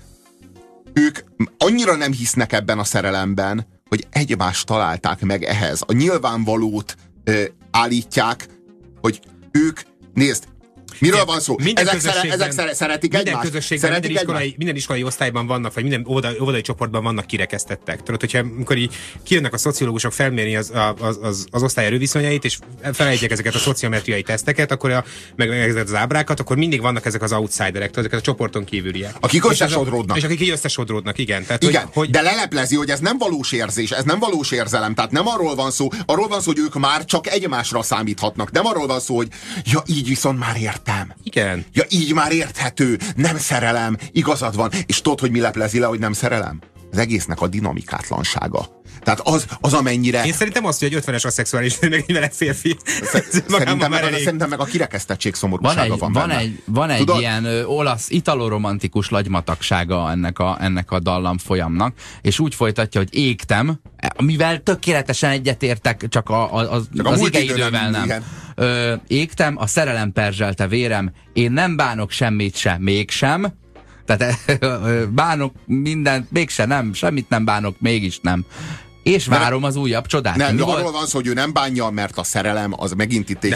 ők annyira nem hisznek ebben a szerelemben, hogy egymást találták meg ehhez. A nyilvánvalót állítják, hogy nézd, miről van szó? Ezek szeretik egymást. Minden iskolai osztályban vannak, vagy minden óvodai csoportban vannak kirekesztettek. Tudod, hogyha amikor így kijönnek a szociológusok felmérni az osztály erőviszonyait, és felejtják ezeket a szociometriai teszteket, akkor meg ezeket az ábrákat, akkor mindig vannak ezek az outsiderek, ezeket a csoporton kívüliek. Akik összesodródnak. És akik így összesodródnak, igen. Tehát, igen, de leleplezi, hogy ez nem valós érzés, ez nem valós érzelem. Tehát nem arról van szó, hogy ők már csak egymásra számíthatnak. Nem arról van szó, hogy ja, így viszont már értem. Igen. Ja, így már érthető, nem szerelem, igazad van. És tudod, hogy mi leplezi le, hogy nem szerelem? Az egésznek a dinamikátlansága. Tehát az amennyire... Én szerintem azt, hogy egy 50-es aszexuális meg egy meleg férfi. Szerintem meg a kirekesztettség szomorúsága van egy ilyen olasz italoromantikus lagymatagsága ennek a dallam folyamnak, és úgy folytatja, hogy égtem, mivel tökéletesen egyetértek, csak az igeidővel nem. Égtem, a szerelem perzselte vérem, én nem bánok semmit sem, mégsem. Tehát bánok mindent, mégsem nem, semmit nem bánok, mégis nem. És várom az újabb csodát. Nem, arról van szó, hogy ő nem bánja, mert a szerelem az megint itt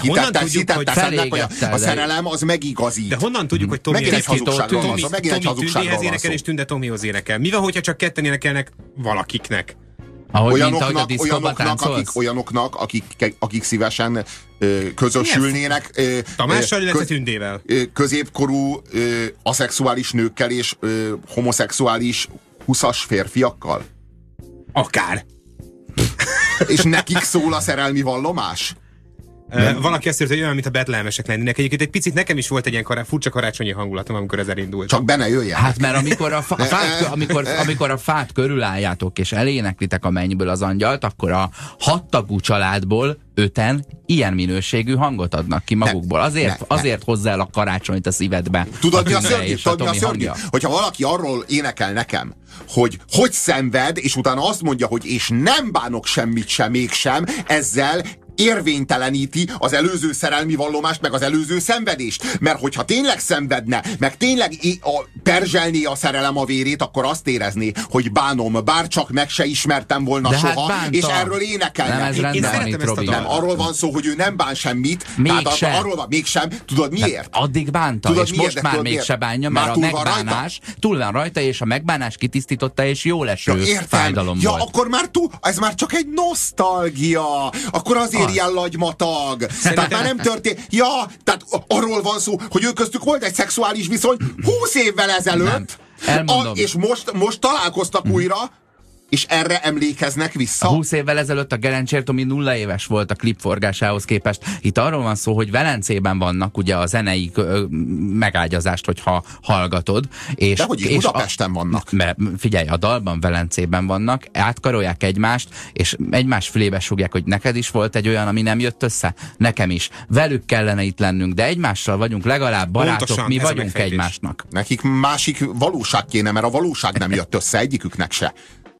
a szerelem az megigazít. De honnan tudjuk, hogy Tomi énekel és Tünde Tomihoz énekel? Mi van, hogyha csak ketten énekelnek valakiknek? Olyanoknak, akik szívesen közösülnének Tamással, illetve Tündével. Középkorú aszexuális nőkkel és homoszexuális 20-as férfiakkal. Akár. És nekik szól a szerelmi vallomás? Valaki azt írta, hogy olyan, mint a betlehemesek lennének. Egyébként egy picit nekem is volt egy ilyen furcsa karácsonyi hangulatom, amikor ez elindult. Csak be ne jöjjön. Hát mert amikor a fát körülálljátok, és eléneklitek a mennyből az angyalt, akkor a 6 tagú családból 5-en ilyen minőségű hangot adnak ki magukból. Azért hozzá el a karácsonyt a szívedbe. Tudod, mi a szörnyű? Hogyha valaki arról énekel nekem, hogy szenved, és utána azt mondja, hogy és nem bánok semmit sem, mégsem, ezzel érvényteleníti az előző szerelmi vallomást, meg az előző szenvedést. Mert hogyha tényleg szenvedne, meg tényleg perzselné a szerelem a vérét, akkor azt érezné, hogy bánom, bár csak meg se ismertem volna de soha, hát és erről énekelne. Nem, ez rendben van itt, Robi. Nem, arról van szó, hogy ő nem bán semmit. Mégsem. Arról van, mégsem. Tudod miért? Hát addig bánta, tudod, és miért? Most már mégse bánja, mert a megbánás túl van rajta, és a megbánás kitisztította, és jó leső fájdalom volt. Akkor már ez már csak egy nosztalgia. Akkor azért ilyen lagymatag. Tehát már nem történt. Ja, tehát arról van szó, hogy ők köztük volt egy szexuális viszony 20 évvel ezelőtt. És most találkoztak újra, és erre emlékeznek vissza. A 20 évvel ezelőtt a Gerencsér Tomi 0 éves volt a klipforgásához képest. Itt arról van szó, hogy Velencében vannak ugye a zenei megágyazást, hogyha hallgatod. De hogy Budapesten vannak. Mert figyelj, a dalban Velencében vannak, átkarolják egymást, és egymás fülébe súgják, hogy neked is volt egy olyan, ami nem jött össze? Nekem is. Velük kellene itt lennünk, de egymással vagyunk legalább barátok, pontosan, mi vagyunk egymásnak. Nekik másik valóság kéne, mert a valóság nem jött össze egyiküknek se.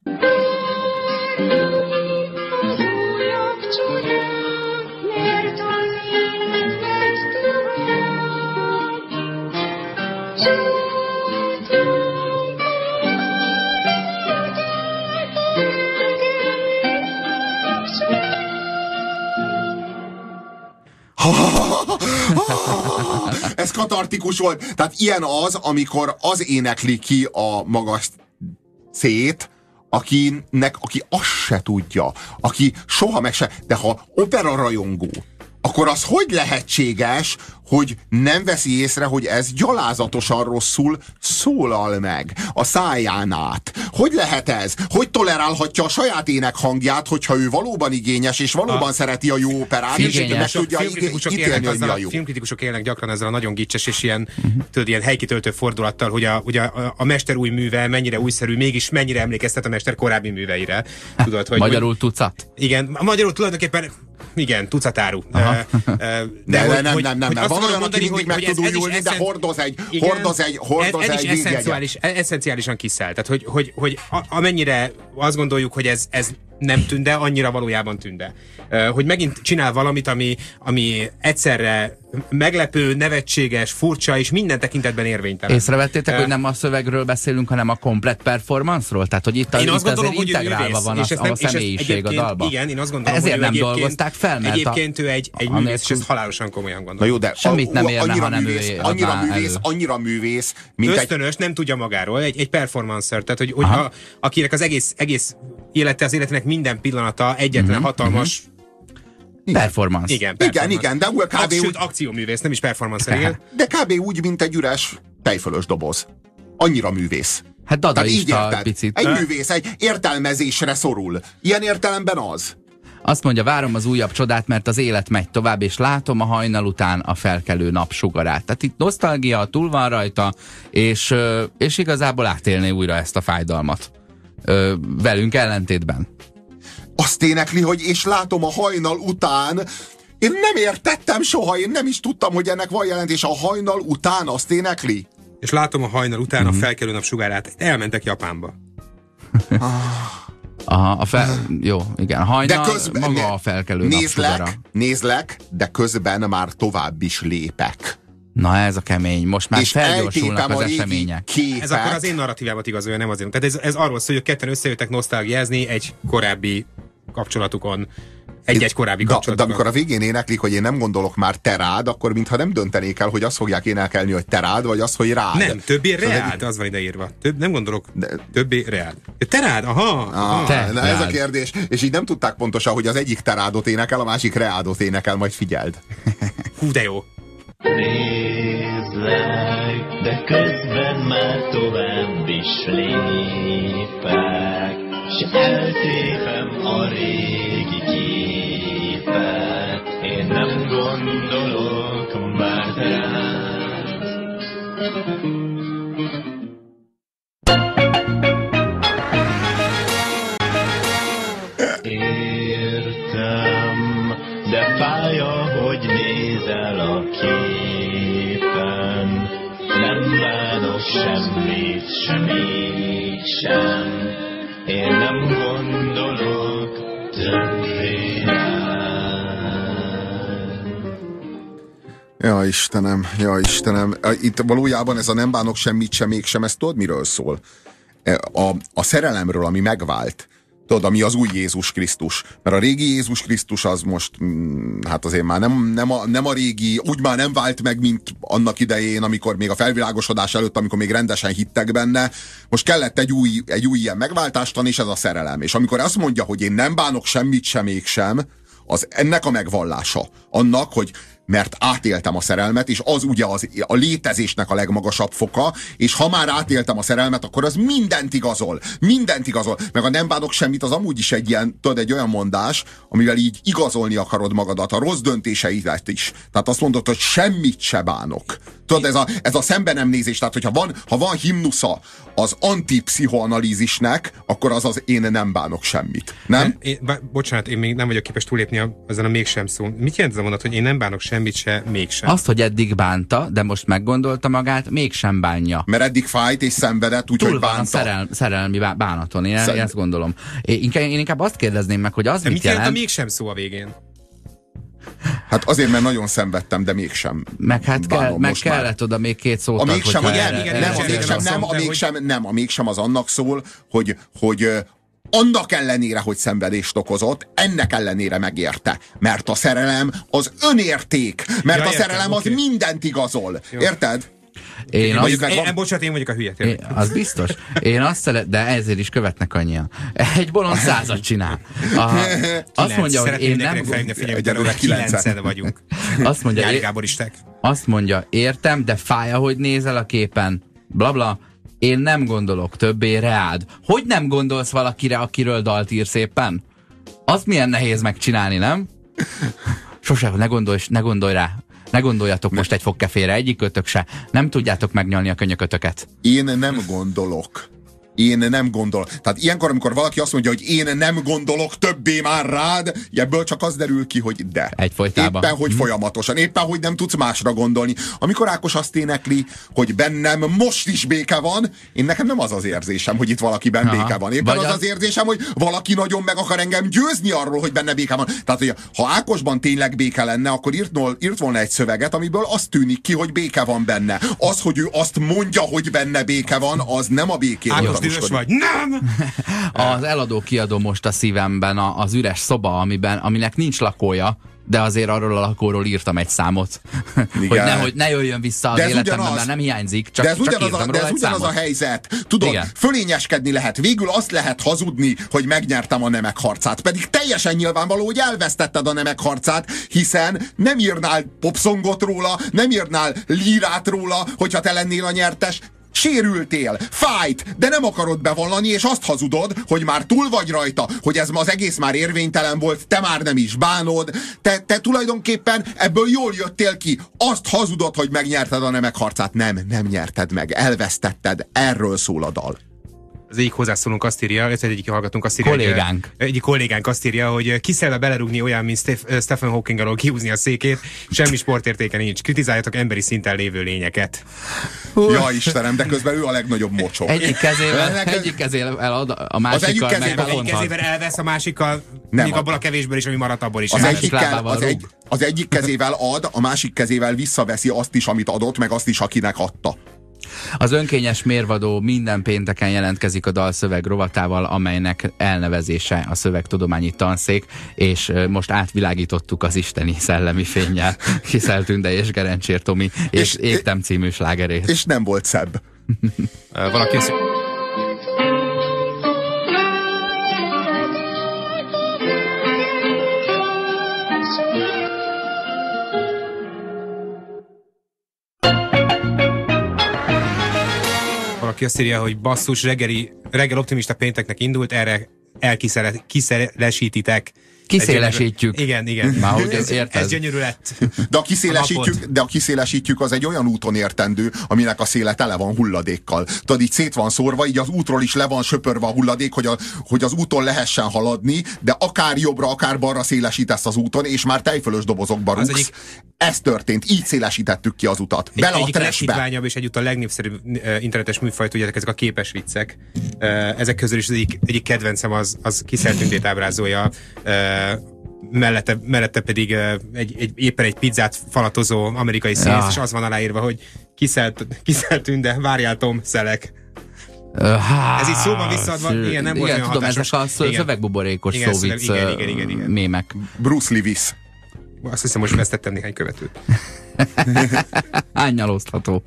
Ez katartikus volt. Tehát ilyen az, amikor az énekli ki a magas C-t, aki azt se tudja, aki soha meg se, de ha opera rajongó, akkor az hogy lehetséges, hogy nem veszi észre, hogy ez gyalázatosan rosszul szólal meg a száján át? Hogy lehet ez? Hogy tolerálhatja a saját ének hangját, hogyha ő valóban igényes, és valóban szereti a jó operát, és meg tudja ítélni, hogy mi a jó? Filmkritikusok élnek gyakran ezzel a nagyon gicses és ilyen, tudod, ilyen helykitöltő fordulattal, hogy a mester új műve mennyire újszerű, mégis mennyire emlékeztet a mester korábbi műveire. Tudod, hogy magyarul tucat? Igen, magyarul tulajdonképpen igen, tucatáru. Nem. Van olyan, aki mindig meg tud újulni, de hordoz egy végjegyet. Eszenciálisan kiszáll. Tehát, hogy amennyire azt gondoljuk, hogy ez nem tünde, annyira valójában tünde. Hogy megint csinál valamit, ami egyszerre meglepő, nevetséges, furcsa, és minden tekintetben érvénytelen. Észrevettétek, hogy nem a szövegről beszélünk, hanem a komplett performance-ról? Tehát, hogy itt azért integrálva van a személyiség a dalban. Igen, én azt gondolom, ezért nem dolgozták fel, mert egyébként ő egy művész, és ezt halálosan komolyan gondolom. Jó, de semmit nem érne, ha nem ő annyira művész, mint ösztönös, nem tudja magáról, egy performancer, tehát hogy akinek az egész életének minden pillanata egyetlen hatalmas performance. Igen, de kb. Sőt, akcióművész, nem is performance él. De kb. Úgy, mint egy üres tejfölös doboz. Annyira művész. Hát dadaista picit. Egy művész, egy értelmezésre szorul. Ilyen értelemben az. Azt mondja, várom az újabb csodát, mert az élet megy tovább, és látom a hajnal után a felkelő napsugarát. Tehát itt nosztalgia, túl van rajta, és igazából átélné újra ezt a fájdalmat. Velünk ellentétben. Azt énekli, hogy és látom a hajnal után. Én nem értettem soha, én nem is tudtam, hogy ennek van jelentés. A hajnal után azt énekli. És látom a hajnal után a felkelő napsugárát. Elmentek Japánba. Jó, igen. A hajnal maga a felkelő napsugara. Nézlek, de közben már tovább is lépek. Na ez a kemény, most már felgyorsulnak az események. Ez akkor az én narratívámat igazolja, nem azért. Tehát ez arról szól, hogy ketten összejöttek nosztalgiázni egy korábbi kapcsolatukon. Egy korábbi kapcsolatukon. De amikor a végén éneklik, hogy én nem gondolok már te rád, akkor mintha nem döntenék el, hogy azt fogják énekelni, hogy te rád, vagy az, hogy rád. Nem, többé reád, az van ideírva. Nem gondolok, többé reád. Te rád, aha. Ez a kérdés. És így nem tudták pontosan, hogy az egyik te rádot énekel, a másik reádot énekel, majd figyeld. Hú, de jó. Nézlek, de közben már tovább is lépek, s eltépem a régi képet. Én nem értem, de fáj, ahogy nézel a képen. Nem bánok semmit, sem, én nem gondolok többé rád. Ja Istenem. Itt valójában ez a nem bánok semmit sem, mégsem, ez tudod miről szól? A szerelemről, ami megvált. Tudod, ami az új Jézus Krisztus. Mert a régi Jézus Krisztus az most, hát azért már nem a régi, úgy már nem vált meg, mint annak idején, amikor még a felvilágosodás előtt, amikor még rendesen hittek benne. Most kellett egy új ilyen megváltástan, és ez a szerelem. És amikor azt mondja, hogy én nem bánok semmit sem, mégsem, az ennek a megvallása. Annak, hogy mert átéltem a szerelmet, és az ugye a létezésnek a legmagasabb foka, és ha már átéltem a szerelmet, akkor az mindent igazol. Meg a nem bánok semmit, az amúgy is egy olyan mondás, amivel így igazolni akarod magadat, a rossz döntéseidet is. Tehát azt mondod, hogy semmit se bánok. Tudod, ez a szembenemnézés, tehát hogyha ha van himnusza az antipszichoanalízisnek, akkor az én nem bánok semmit. Nem? Bocsánat, én még nem vagyok képes túlépni ezen a mégsem szó. Mit jelent ez a mondat, hogy én nem bánok semmit se, mégsem? Azt, hogy eddig bánta, de most meggondolta magát, mégsem bánja. Mert eddig fájt és szenvedett, úgyhogy bánta. Van a szerelmi bánaton, én ezt gondolom. Én inkább azt kérdezném meg, hogy az de mit jelent? Mit jelent a mégsem szó a végén? Hát azért, mert nagyon szenvedtem, de mégsem. Meg hát kellett oda még két szót. A mégsem az annak szól, hogy annak ellenére, hogy szenvedést okozott, ennek ellenére megérte. Mert a szerelem az önérték. Mert a szerelem az mindent igazol. Jó. Érted? Bocsánat, én vagyok a hülye. Az biztos. Én azt de ezért is követnek annyian. Egy bolond 100-at csinál. Azt mondja, hogy én nem... Egyelőre 9-en vagyunk. Azt mondja, értem, de fáj, ahogy nézel a képen. Blabla. Én nem gondolok többé reád. Hogy nem gondolsz valakire, akiről dalt írsz éppen? Azt milyen nehéz megcsinálni, nem? Sose, ne gondolj rá. Ne gondoljatok most egy fogkefére, egyikőtök se. Nem tudjátok megnyalni a könyökötöket. Én nem gondolok. Tehát ilyenkor, amikor valaki azt mondja, hogy én nem gondolok többé már rád, ebből csak az derül ki, hogy de. Egyfolytában. Éppen, hogy folyamatosan. Éppen, hogy nem tudsz másra gondolni. Amikor Ákos azt énekli, hogy bennem most is béke van, nekem nem az az érzésem, hogy itt valakiben béke van. Éppen az érzésem, hogy valaki nagyon meg akar engem győzni arról, hogy benne béke van. Tehát, hogy ha Ákosban tényleg béke lenne, akkor írt volna egy szöveget, amiből azt tűnik ki, hogy béke van benne. Az, hogy ő azt mondja, hogy benne béke van, az nem a békét. Dühös vagy? Nem! Az eladó-kiadó most a szívemben az üres szoba, aminek nincs lakója, de azért arról a lakóról írtam egy számot. Hogy ne jöjjön vissza az életemben, mert nem hiányzik, csak írtam róla egy ugyanaz a helyzet. Tudod, igen. Fölényeskedni lehet. Végül azt lehet hazudni, hogy megnyertem a nemek harcát. Pedig teljesen nyilvánvaló, hogy elvesztetted a nemek harcát, hiszen nem írnál popszongot róla, nem írnál lírát róla, hogyha te lennél a nyertes. Sérültél, fájt, de nem akarod bevallani, és azt hazudod, hogy már túl vagy rajta, hogy ez az egész már érvénytelen volt, te már nem is bánod, te tulajdonképpen ebből jól jöttél ki. Azt hazudod, hogy megnyerted a nemek harcát. Nem nyerted meg, elvesztetted. Erről szól a dal. Az egyik hozzászólónk azt írja, ez egyik hallgatónk azt írja, egyik kollégánk azt írja, hogy kiszelve belerúgni olyan, mint Stephen Hawking alól kihúzni a székét, semmi sportértéke nincs. Kritizáljatok emberi szinten lévő lényeket. Ja Istenem, de közben ő a legnagyobb mocsok. Egyik kezével elad, a másikkal egyik kezével elvesz, a másikkal még abból a kevésből is, ami maradt abból is. Az egyik kezével ad, a másik kezével visszaveszi azt is, amit adott, meg azt is, akinek adta. Az önkényes mérvadó minden pénteken jelentkezik a dalszöveg rovatával, amelynek elnevezése a Szövegtudományi Tanszék, és most átvilágítottuk az isteni szellemi fénnyel Kiszel Tünde és Gerencsér Tomi és Égtem című slágerét. És nem volt szebb. Valaki aki azt írja, hogy basszus, reggel optimista pénteknek indult, erre elkiszelesítitek. Kiszélesítjük. Igen. Már hogy érted? Ez gyönyörű lett. De a kiszélesítjük az egy olyan úton értendő, aminek a széle tele van hulladékkal. Tudod, így szét van szórva, így az útról is le van söpörve a hulladék, hogy az úton lehessen haladni, de akár jobbra, akár balra szélesítesz az úton, és már tejfölös dobozokba rúgsz. Ez történt, így szélesítettük ki az utat. Bele a trashbe. Egyik leghitványabb és egyúttal legnépszerűbb internetes műfaj, tudjátok, ezek a képes viccek. Ezek közül is az egyik kedvencem az Kiszelt Tündét ábrázolja, mellette pedig éppen egy pizzát falatozó amerikai színész, és az van aláírva, hogy Kiszelt Tünde, várjál Tom, szelek. Ez így szóban visszaadva, igen, nem volt olyan tudom, hatásos. ezek a szövegbuborékos szóvic mémek. Bruce Willis. Azt hiszem, most vesztettem néhány követőt. Hány nyalosztható?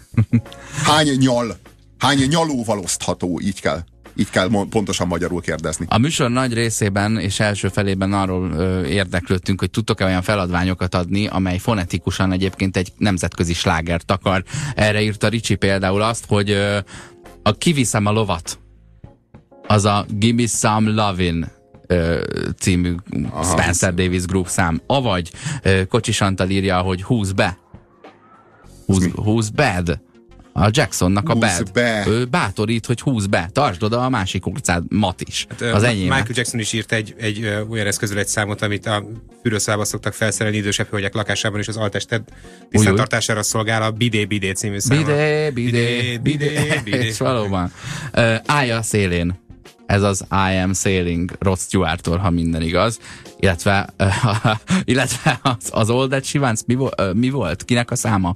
Hány nyalóval osztható, így kell pontosan magyarul kérdezni. A műsor nagy részében és első felében arról érdeklődtünk, hogy tudtok-e olyan feladványokat adni, amely fonetikusan egyébként egy nemzetközi slágert akar. Erre írta Ricsi például azt, hogy a Kiviszem a lovat, az a Gimme Some Lovin' című Spencer Davis Group szám. Avagy Kocsis Antal írja, hogy Who's be? Who's bad? A Jacksonnak a bad. Ő bátorít, hogy húzz be. Tartsd oda a másik orcád, mat is. Hát, az enyém. Michael Jackson is írt egy olyan eszközül egy számot, amit a fűrőszobába szoktak felszerelni idősebb hölgyek lakásában, és az altested tisztántartására szolgál, a Bidé című száma. Bidé. És valóban. Állja a szélén. Ez az I Am Sailing Rod Stewart-tól, ha minden igaz. Illetve az All That She Wants mi volt? Kinek a száma?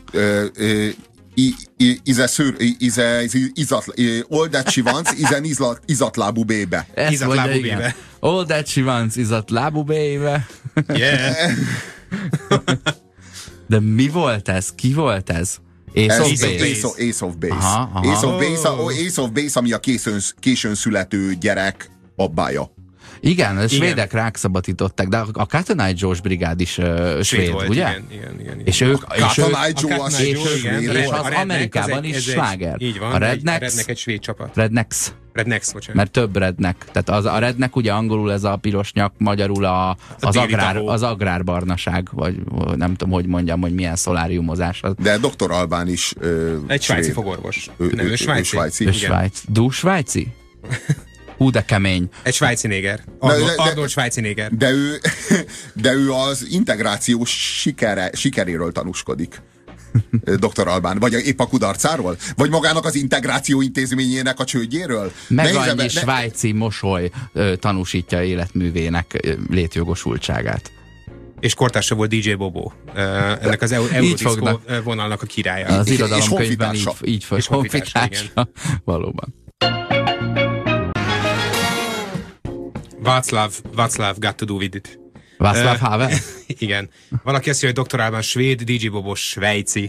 All that she wants is an izatlábú bébe. Izatlábú bébe. All that she wants izatlábú bébe. Yeah. De mi volt ez? Ki volt ez? Ace of Base. Ace of Base, ami a későn születő gyerek babája. Igen, a svédek rákszabadították, de a Cotton Eye Joe-s brigád is svéd, volt, ugye? Igen. És ők, Cotton Eye Joe az és az Amerikában is sláger. Így van, a Rednecks egy svéd csapat. Rednecks, bocsánat. mert több redneck. Tehát a redneck ugye angolul ez a piros nyak, magyarul az agrárbarnaság, vagy nem tudom, hogy mondjam, hogy milyen szoláriumozás az. De Dr. Albán is egy svájci fogorvos. Nem, ő svájci. Svájci? Hú, de kemény. Egy svájci néger. Arnold svájci néger. De ő az integráció sikeréről tanúskodik. Dr. Albán. Vagy épp a kudarcáról? Vagy magának az integráció intézményének a csődjéről? Meg annyi svájci mosoly tanúsítja életművének létjogosultságát. És kortársa volt DJ Bobo. Ennek az Eurodisco vonalnak a királya. Az irodalomkönyvben így fog. És honfitársa. Valóban. Václav got to do with it. Václav Havel? Igen. Valaki azt mondja, hogy Dr. Albán svéd, DJ Bobo svájci.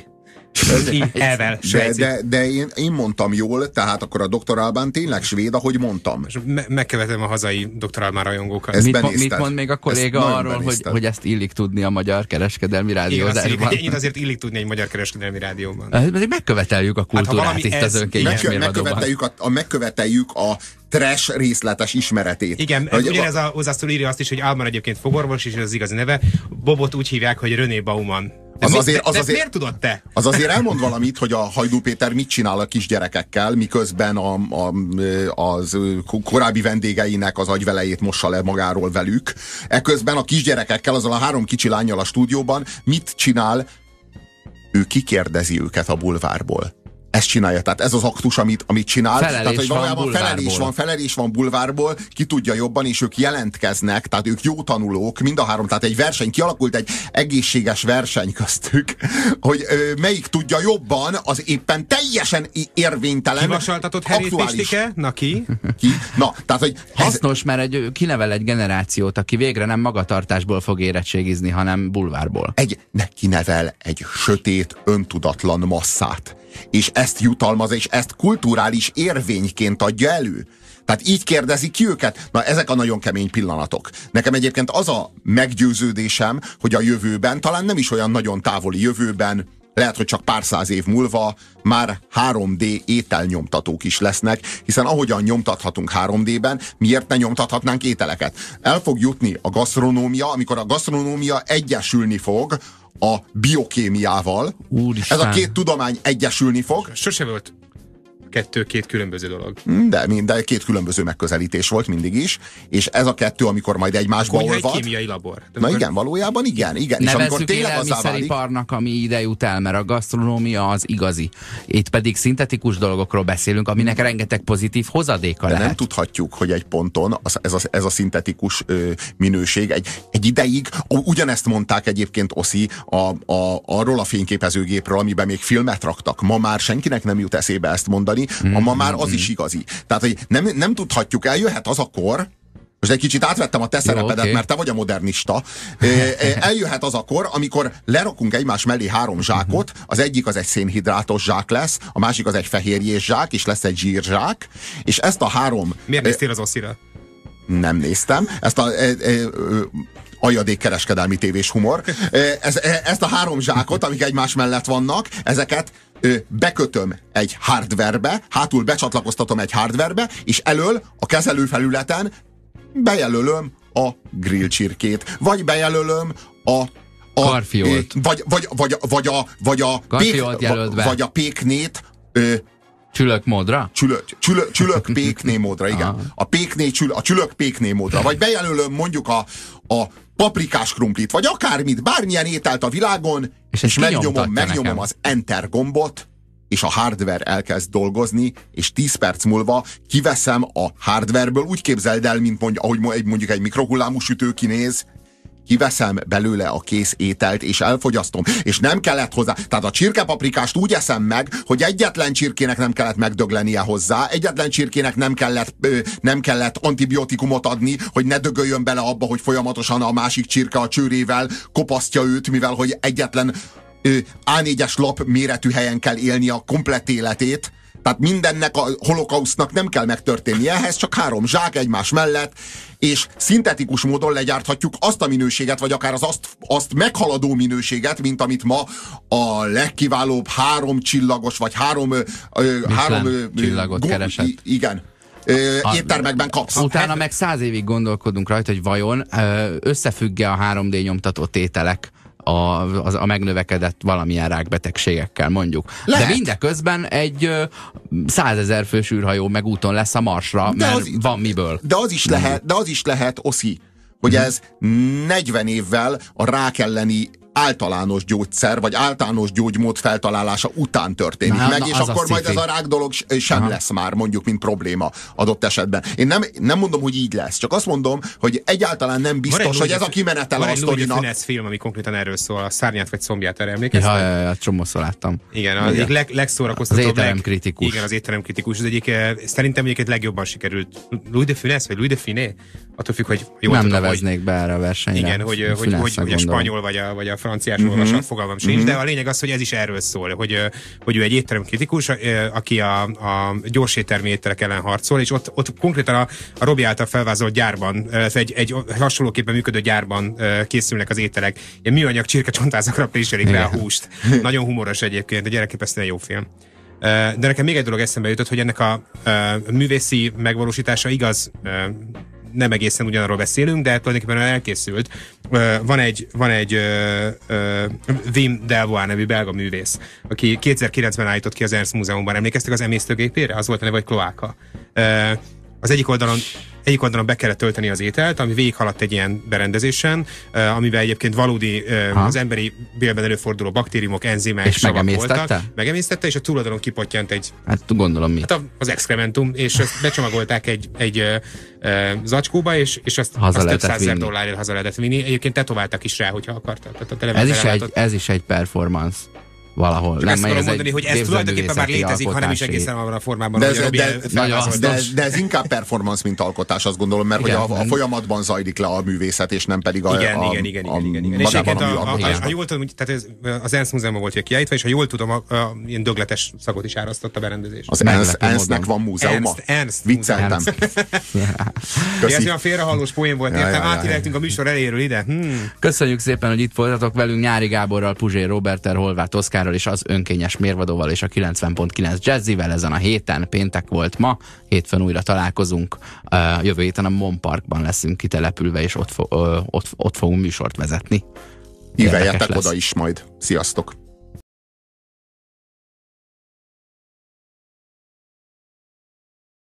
De én mondtam jól, tehát akkor a Dr. Albán tényleg svéd, ahogy mondtam. Megkövetem a hazai Dr. Albán rajongókat. Mit mond még a kolléga arról, hogy ezt illik tudni a Magyar Kereskedelmi Rádiózásban? Ennyit azért illik tudni egy Magyar Kereskedelmi Rádióban. Megköveteljük a kultúrát itt az önkényes mérvadóban. Megköveteljük a trash részletes ismeretét. Igen, ugyanez a hozzászóló írja azt is, hogy Albán egyébként fogorvos, és ez az igazi neve. Bobot úgy hívják, hogy René Bauman. Miért tudod te? Az azért elmond valamit, hogy a Hajdú Péter mit csinál a kisgyerekekkel, miközben az korábbi vendégeinek az agyvelejét mossa le magáról velük. Eközben a kisgyerekekkel, azzal a 3 kicsi lánnyal a stúdióban mit csinál? Ő kikérdezi őket a bulvárból. Ezt csinálja, tehát ez az aktus, amit csinál. Tehát, hogy valójában felelés van bulvárból, ki tudja jobban, és ők jelentkeznek, tehát ők jó tanulók, mind a 3, tehát egy verseny, kialakult egy egészséges verseny köztük, hogy melyik tudja jobban az éppen teljesen érvénytelen, kivasaltatott Herét Pistike? Na ki? Na, tehát, hogy hasznos, mert kinevel egy generációt, aki végre nem magatartásból fog érettségizni, hanem bulvárból. Kinevel egy sötét, öntudatlan masszát. És ezt jutalmaz, és ezt kulturális érvényként adja elő. Tehát így kérdezik ki őket. Na, ezek a nagyon kemény pillanatok. Nekem egyébként az a meggyőződésem, hogy a jövőben, talán nem is olyan nagyon távoli jövőben, lehet, hogy csak pár száz év múlva már 3D ételnyomtatók is lesznek, hiszen ahogyan nyomtathatunk 3D-ben, miért ne nyomtathatnánk ételeket? El fog jutni a gasztronómia, amikor a gasztronómia egyesülni fog a biokémiával. Úristen. Ez a két tudomány egyesülni fog. Sose volt két különböző dolog. De két különböző megközelítés volt mindig is, és ez a kettő, amikor majd egymásba Konyha egy olvad. kémiai labor. Na igen, valójában igen. És amikor Nevezzük tényleg azzá válik, élelmiszeriparnak, ami ide jut el, mert a gasztronómia az igazi. Itt pedig szintetikus dolgokról beszélünk, aminek rengeteg pozitív hozadéka de lehet. nem tudhatjuk, hogy egy ponton ez a szintetikus minőség egy ideig, ugyanezt mondták egyébként Oszi arról a fényképezőgépről, amiben még filmet raktak. Ma már senkinek nem jut eszébe ezt mondani, ma már az is igazi. Tehát, hogy nem tudhatjuk, eljöhet az a kor, most egy kicsit átvettem a te szerepedet, okay. mert te vagy a modernista. Eljöhet az a kor, amikor lerakunk egymás mellé 3 zsákot, az egyik az egy szénhidrátos zsák lesz, a másik az egy fehérjés zsák, és lesz egy zsírzsák, és ezt a 3... Miért néztél az Oszira? Nem néztem. Ezt a aljadék kereskedelmi tévés humor. Ezt a 3 zsákot, amik egymás mellett vannak, ezeket bekötöm egy hardwarebe, hátul becsatlakoztatom egy hardwarebe, és elől a kezelőfelületen bejelölöm a grillcsirkét, vagy bejelölöm a Garfiolt. vagy a péknét Csülök módra? Csülök pékné módra, igen. A csülök pékné módra. Vagy bejelölöm mondjuk a paprikás krumplit, vagy akármit, bármilyen ételt a világon, és megnyomom az Enter gombot, és a hardware elkezd dolgozni, és 10 perc múlva kiveszem a hardwareből, úgy képzeld el, mint ahogy mondjuk egy mikrohullámú sütő kinéz, kiveszem belőle a kész ételt, és elfogyasztom. És nem kellett hozzá. Tehát a csirkepaprikást úgy eszem meg, hogy egyetlen csirkének nem kellett megdöglenie hozzá, egyetlen csirkének nem kellett antibiotikumot adni, hogy ne dögöljön bele abba, hogy folyamatosan a másik csirke a csőrével kopasztja őt, mivel hogy egyetlen A4-es lap méretű helyen kell élni a komplett életét. Tehát mindennek a holokausznak nem kell megtörténnie, ehhez csak 3 zsák egymás mellett, és szintetikus módon legyárthatjuk azt a minőséget, vagy akár azt meghaladó minőséget, mint amit ma a legkiválóbb 3 csillagos, vagy 3 csillagot keresett. Igen. Éttermekben kapsz. Utána meg 100 évig gondolkodunk rajta, hogy vajon összefügg-e a 3D nyomtatott ételek a megnövekedett valamilyen rákbetegségekkel, mondjuk. Lehet. De mindeközben egy 100 000 fős űrhajó meg úton lesz a Marsra, mert van miből. De az is lehet, Oszi, hogy ez 40 évvel a rák elleni általános gyógyszer, vagy általános gyógymód feltalálása után történik meg, és akkor majd ez a rák dolog sem lesz már, mondjuk, mint probléma adott esetben. Én nem mondom, hogy így lesz, csak azt mondom, hogy egyáltalán nem biztos, hogy ez a kimenetel a sztorinak. Van egy Funesz film, ami konkrétan erről szól, a Szárnyát vagy Combját, erre emlékeztek? Ja, csomószor láttam. Igen, az egyik legszórakoztatóbb. Az étteremkritikus. Igen, az étteremkritikus. Az egyik, szerintem egyébként legjobban sikerült. Louis de Funès, vagy Louis de Finé? Attól függ, hogy jól nem tudom, neveznék be erre a versenyre. Igen, hogy a spanyol vagy a franciás olvasat, fogalmam sincs, de a lényeg az, hogy ez is erről szól, hogy ő egy étteremkritikus, aki a gyors éttermi ételek ellen harcol, és ott konkrétan a Robi által felvázolt gyárban, egy hasonlóképpen működő gyárban készülnek az ételek. Ilyen műanyag csirkecsontázakra préselik rá a húst. Nagyon humoros egyébként, a gyerekképesztően jó film. De nekem még egy dolog eszembe jutott, hogy ennek a művészi megvalósítása igaz, nem egészen ugyanarról beszélünk, de tulajdonképpen elkészült. Van egy Wim Delvoye nevű belga művész, aki 2009-ben állított ki az Ernst Múzeumban. Emlékeztek az emésztőgépére? Az volt a neve, hogy kloáka. Az egyik oldalon be kellett tölteni az ételt, ami végighaladt egy ilyen berendezésen, amivel egyébként valódi az emberi bélben előforduló baktériumok, enzimek, és savak voltak. Megemésztette, és a túloldalon kipottyant egy... Hát gondolom mi. Hát az excrementum, és ezt becsomagolták egy zacskóba, és azt több $100,000 haza lehetett vinni. Egyébként tetováltak is rá, hogyha akartak. Ez is egy performance. Valahol. Csak ezt akarom mondani, hogy ez tulajdonképpen már létezik, hanem is egészen abban a formában, hogy a Robi de ez inkább performance, mint alkotás, azt gondolom, mert igen, hogy a folyamatban zajlik le a művészet, és nem pedig igen. És egyébként, ha jól tudom, tehát az Ernst Múzeumban volt kiállítva, és ha jól tudom, ilyen dögletes szagot is árasztott a berendezés. Az Ernstnek van múzeuma? Ernst. Vicceltem. Ez olyan félrehallós poén volt, értem, átillettünk a műsor eléről ide. Köszönjük szépen, hogy itt voltatok velünk, Nyári Gáborral, Puzsér Roberttel, Horváth Oszkárral Zoltánnal és az önkényes Mérvadóval és a 90.9 Jazzivel ezen a héten. Péntek volt ma, hétfőn újra találkozunk. Jövő héten a Mon Parkban leszünk kitelepülve, és ott fogunk műsort vezetni. Híveljetek oda is majd. Sziasztok!